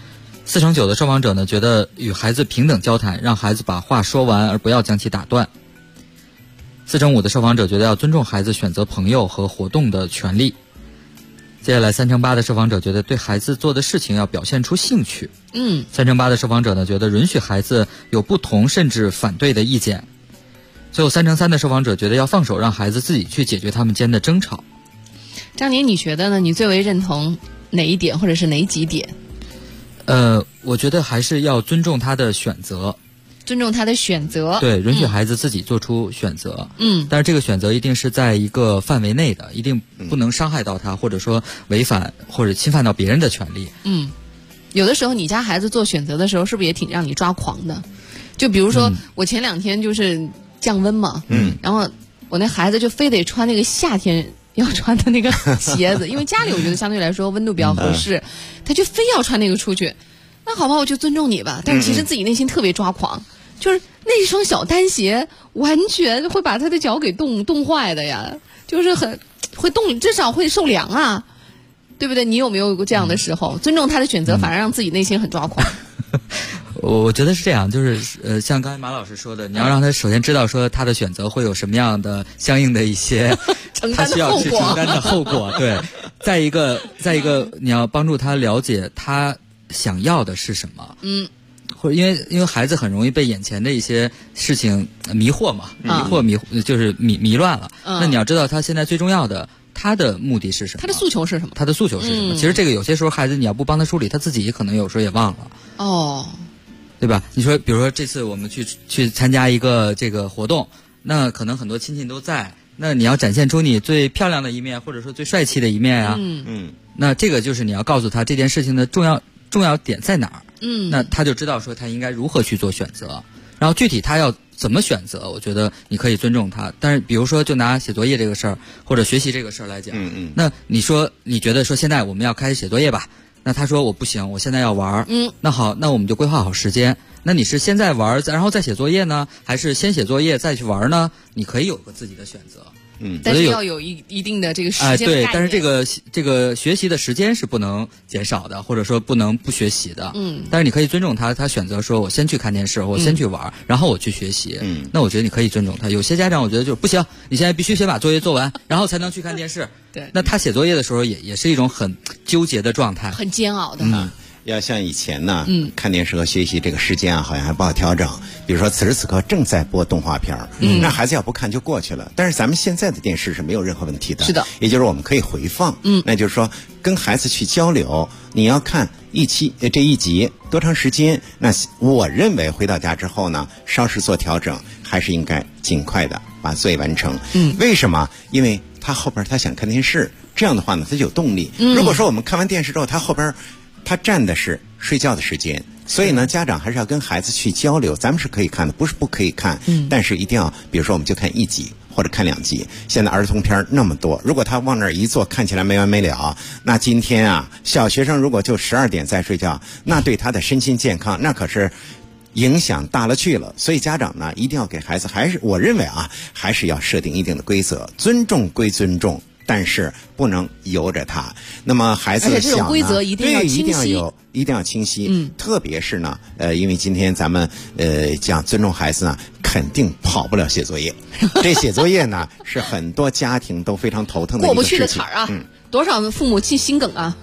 ，49%的受访者呢觉得与孩子平等交谈，让孩子把话说完，而不要将其打断。4.5%的受访者觉得要尊重孩子选择朋友和活动的权利。接下来3.8%的受访者觉得对孩子做的事情要表现出兴趣。3.8%的受访者呢觉得允许孩子有不同甚至反对的意见。最后3.3%的受访者觉得要放手，让孩子自己去解决他们间的争吵。 张宁，你觉得呢？你最为认同哪一点，或者是哪几点？ 我觉得还是要尊重他的选择。 尊重他的选择， 对，允许孩子自己做出选择。但是这个选择一定是在一个范围内的，一定不能伤害到他，或者说违反或者侵犯到别人的权利。 有的时候你家孩子做选择的时候，是不是也挺让你抓狂的？就比如说，我前2天就是降温嘛，然后我那孩子就非得穿那个夏天要穿的那个鞋子，因为家里我觉得相对来说温度比较合适，他就非要穿那个出去。那好吧，我就尊重你吧。但是其实自己内心特别抓狂，就是那双小单鞋完全会把他的脚给冻坏的呀，就是很会冻，至少会受凉啊，对不对？你有没有过这样的时候？尊重他的选择，反而让自己内心很抓狂。 我觉得是这样，就是像刚才马老师说的，你要让他首先知道说他的选择会有什么样的相应的一些他需要去承担的后果。对，再一个你要帮助他了解他想要的是什么。或者因为孩子很容易被眼前的一些事情迷惑嘛，就是迷乱了。那你要知道他现在最重要的，他的目的是什么？ 他的诉求是什么？ 他的诉求是什么？其实这个有些时候孩子你要不帮他梳理，他自己可能有时候也忘了。对吧？你说，比如说这次我们去参加一个这个活动，那可能很多亲戚都在，那你要展现出你最漂亮的一面，或者说最帅气的一面啊。那这个就是你要告诉他这件事情的重要点在哪儿。那他就知道说他应该如何去做选择，然后具体他要怎么选择，我觉得你可以尊重他。但是比如说就拿写作业这个事儿或者学习这个事儿来讲，那你觉得说现在我们要开始写作业吧，那他说我不行，我现在要玩。那好，那我们就规划好时间。那你是现在玩然后再写作业呢，还是先写作业再去玩呢？你可以有个自己的选择。 但是要有一定的这个时间的概念。 对，但是这个学习的时间是不能减少的，或者说不能不学习的。但是你可以尊重他选择说我先去看电视，我先去玩，然后我去学习。那我觉得你可以尊重他。有些家长我觉得就不行，你现在必须先把作业做完，然后才能去看电视。 对， 那他写作业的时候也是一种很纠结的状态， 很煎熬的。 要像以前呢，看电视和学习这个时间啊，好像还不好调整。比如说此时此刻正在播动画片，那孩子要不看就过去了。但是咱们现在的电视是没有任何问题的， 是的， 也就是我们可以回放。那就是说跟孩子去交流，你要看这一集多长时间？那我认为回到家之后呢，稍事做调整，还是应该尽快的把作业完成。为什么？因为他后边他想看电视，这样的话呢，他就有动力。如果说我们看完电视之后，他后边他占的是睡觉的时间，所以呢，家长还是要跟孩子去交流。咱们是可以看的，不是不可以看，但是一定要，比如说我们就看1集或者看2集。现在儿童片那么多，如果他往那儿一坐，看起来没完没了，那今天啊，小学生如果就12点再睡觉，那对他的身心健康那可是影响大了去了。所以家长呢，一定要给孩子，还是我认为啊，还是要设定一定的规则，尊重归尊重，但是不能由着他。那么孩子小呢， 而且这种规则一定要清晰， 一定要清晰。特别是呢，因为今天咱们讲尊重孩子呢，肯定跑不了写作业。这写作业呢，是很多家庭都非常头疼的一个事情。 过不去的坎儿啊！多少父母心梗啊！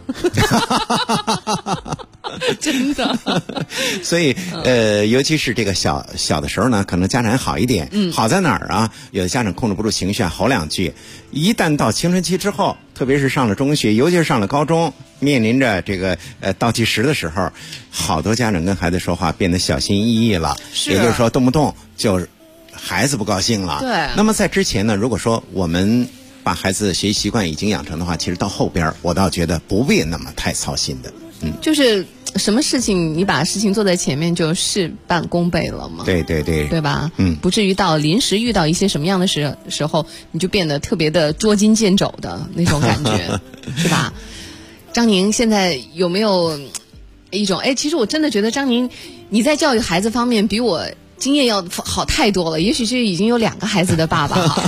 真的。 所以尤其是这个小的时候呢，可能家长好一点。好在哪儿啊？有的家长控制不住情绪啊，吼2句。一旦到青春期之后，特别是上了中学，尤其是上了高中，面临着这个倒计时的时候，好多家长跟孩子说话变得小心翼翼了。也就是说，动不动就孩子不高兴了。 对。 那么在之前呢，如果说我们把孩子学习习惯已经养成的话，其实到后边我倒觉得不必那么太操心的。 就是什么事情你把事情做在前面，就事半功倍了嘛。 对对对， 对吧？不至于到临时遇到一些什么样的时候，你就变得特别的捉襟见肘的那种感觉，是吧？张宁现在有没有一种其实我真的觉得张宁你在教育孩子方面比我经验要好太多了，也许是已经有2个孩子的爸爸哈。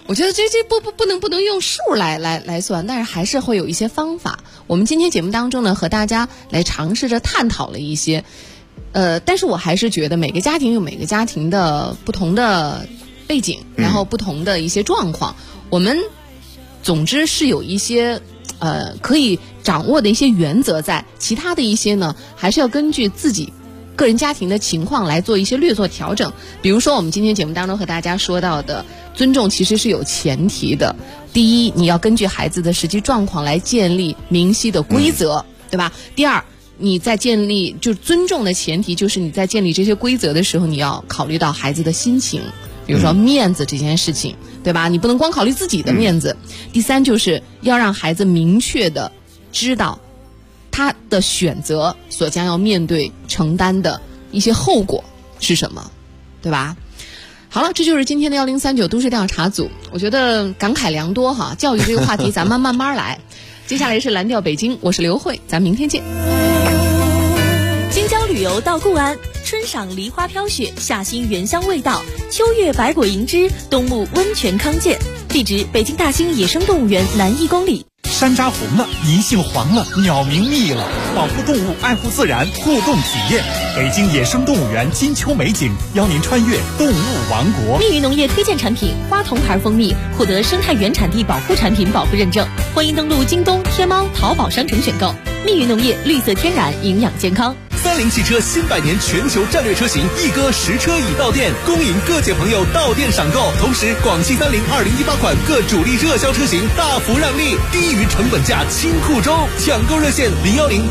我觉得这不能用数来算，但是还是会有一些方法。我们今天节目当中呢，和大家来尝试着探讨了一些，但是我还是觉得每个家庭有每个家庭的不同的背景，然后不同的一些状况，我们总之是有一些可以掌握的一些原则在，其他的一些呢，还是要根据自己个人家庭的情况来做一些略作调整。比如说我们今天节目当中和大家说到的尊重其实是有前提的，第一，你要根据孩子的实际状况来建立明晰的规则，对吧？第二，你在建立就是尊重的前提，就是你在建立这些规则的时候，你要考虑到孩子的心情，比如说面子这件事情，对吧？你不能光考虑自己的面子。第三，就是要让孩子明确的知道他的选择所将要面对承担的一些后果是什么，对吧？好了，这就是今天的1039都市调查组，我觉得感慨良多哈。教育这个话题咱们慢慢来。接下来是蓝调北京，我是刘慧，咱明天见。 京郊旅游到固安，春赏梨花飘雪，夏欣原香味道，秋月百果盈枝，冬沐温泉康健。地址：北京大兴野生动物园南1公里。 山楂红了，银杏黄了，鸟鸣密了，保护动物，爱护自然，互动体验。北京野生动物园金秋美景，邀您穿越动物王国。 蜜语农业推荐产品花童牌蜂蜜获得生态原产地保护产品保护认证，欢迎登录京东、天猫、淘宝商城选购。蜜语农业，绿色天然，营养健康。 30汽车新100年全球战略车型一哥实车已到店，恭迎各界朋友到店赏购。同时，广汽302018款各主力热销车型大幅让利，低于成本价清库中，抢购热线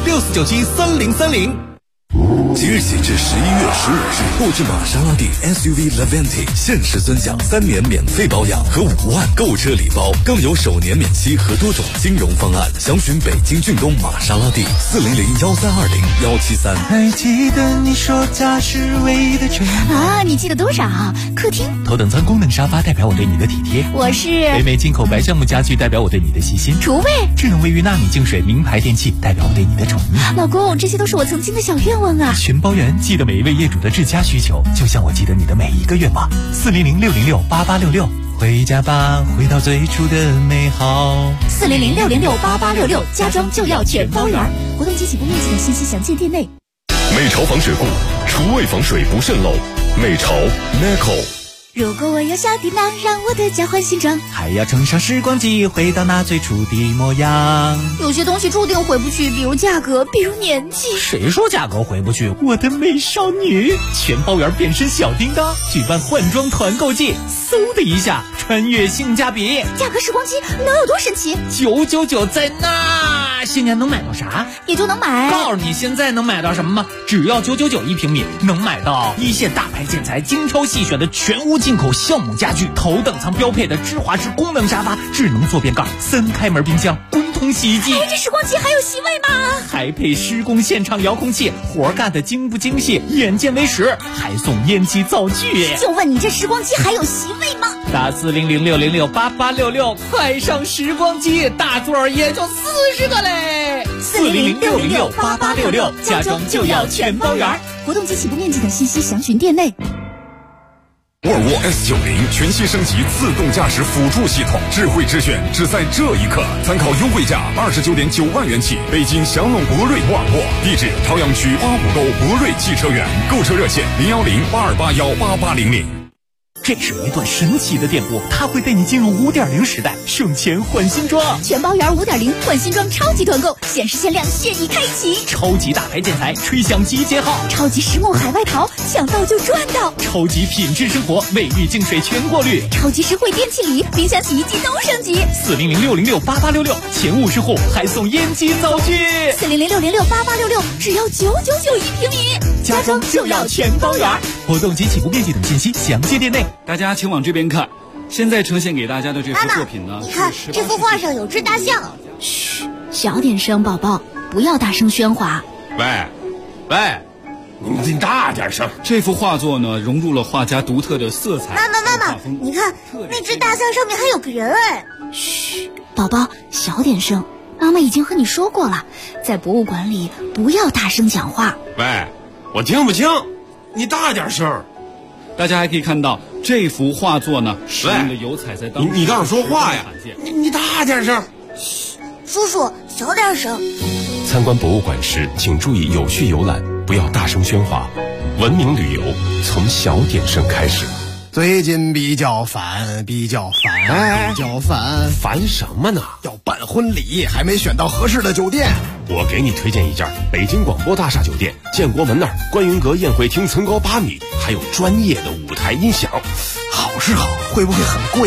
01064973030。 即日起至11月15日，购置玛莎拉蒂 SUV Levante 限时尊享3年免费保养和5万购车礼包，更有首年免息和多种金融方案。详询北京骏东玛莎拉蒂400-1320-173。 还记得你说家是唯一的承诺啊？你记得多少？客厅头等舱功能沙发代表我对你的体贴， 我是北美进口白橡木家具代表我对你的细心， 厨卫智能卫浴纳米净水名牌电器代表我对你的宠溺。 老公，这些都是我曾经的小愿望啊！ 全包圆，记得每一位业主的至佳需求，就像我记得你的每一个愿望。400-606-8866，回家吧，回到最初的美好。 400-606-8866，家装就要全包圆。活动及起步面积的信息详见店内。 美潮防水库，厨卫防水不渗漏。美潮 Neco。 如果我有小叮当，让我的家换新装， 还要乘上时光机，回到那最初的模样。 有些东西注定回不去，比如价格，比如年纪。 谁说价格回不去？ 我的美少女，全包圆变身小叮当，举办换装团购季，嗖的一下穿越性价比。 价格时光机能有多神奇 ？999在那，现在能买到啥？ 也就能买。 告诉你现在能买到什么吗？只要999一平米，能买到一线大牌建材精挑细选的全屋进口橡木家具，头等舱标配的芝华士功能沙发，智能坐便盖，3开门冰箱，滚筒洗衣机。 这时光机还有席位吗？ 还配施工现场遥控器，活干的精不精细，眼见为实，还送烟机灶具。 就问你这时光机还有席位吗？ 打400-606-8866，快上时光机，大座也就40个嘞。 400-606-8866， 家装就要全包圆。 活动及起步面积等信息详询店内。 沃尔沃 S90全新升级自动驾驶辅助系统，智慧之选只在这一刻。参考优惠价29.9万元起，北京祥龙博瑞沃尔沃，地址朝阳区花湖沟博瑞汽车园，购车热线010-8281-8800。 这是一段神奇的电波，它会带你进入5.0时代，省钱换新装， 全包圆5.0换新装超级团购，限时限量现已开启。 超级大牌建材吹响集结号， 超级实木海外淘抢到就赚到， 超级品质生活卫浴净水全过滤， 超级实惠电器礼，冰箱洗衣机都升级。 400-606-8866，前50户还送烟机灶具。 400-606-8866，只要999一平米， 家装就要全包圆。活动及起步面积等信息详见店内。 大家请往这边看，现在呈现给大家的这幅作品呢， 你看这幅画上有只大象。嘘，小点声，宝宝，不要大声喧哗。 喂，你大点声。这幅画作呢，融入了画家独特的色彩。 妈妈，你看那只大象上面还有个人哎。嘘，宝宝，小点声。妈妈已经和你说过了，在博物馆里不要大声讲话。 喂，我听不清，你大点声。 大家还可以看到这幅画作呢，使用的油彩在当你倒是说话呀！你大点声。 叔叔，小点声。 参观博物馆时，请注意有序游览，不要大声喧哗。文明旅游从小点声开始。 最近比较烦， 烦什么呢？ 要办婚礼，还没选到合适的酒店。 我给你推荐一家北京广播大厦酒店，建国门那儿观云阁宴会厅层高8米，还有专业的舞台音响。 好是好，会不会很贵？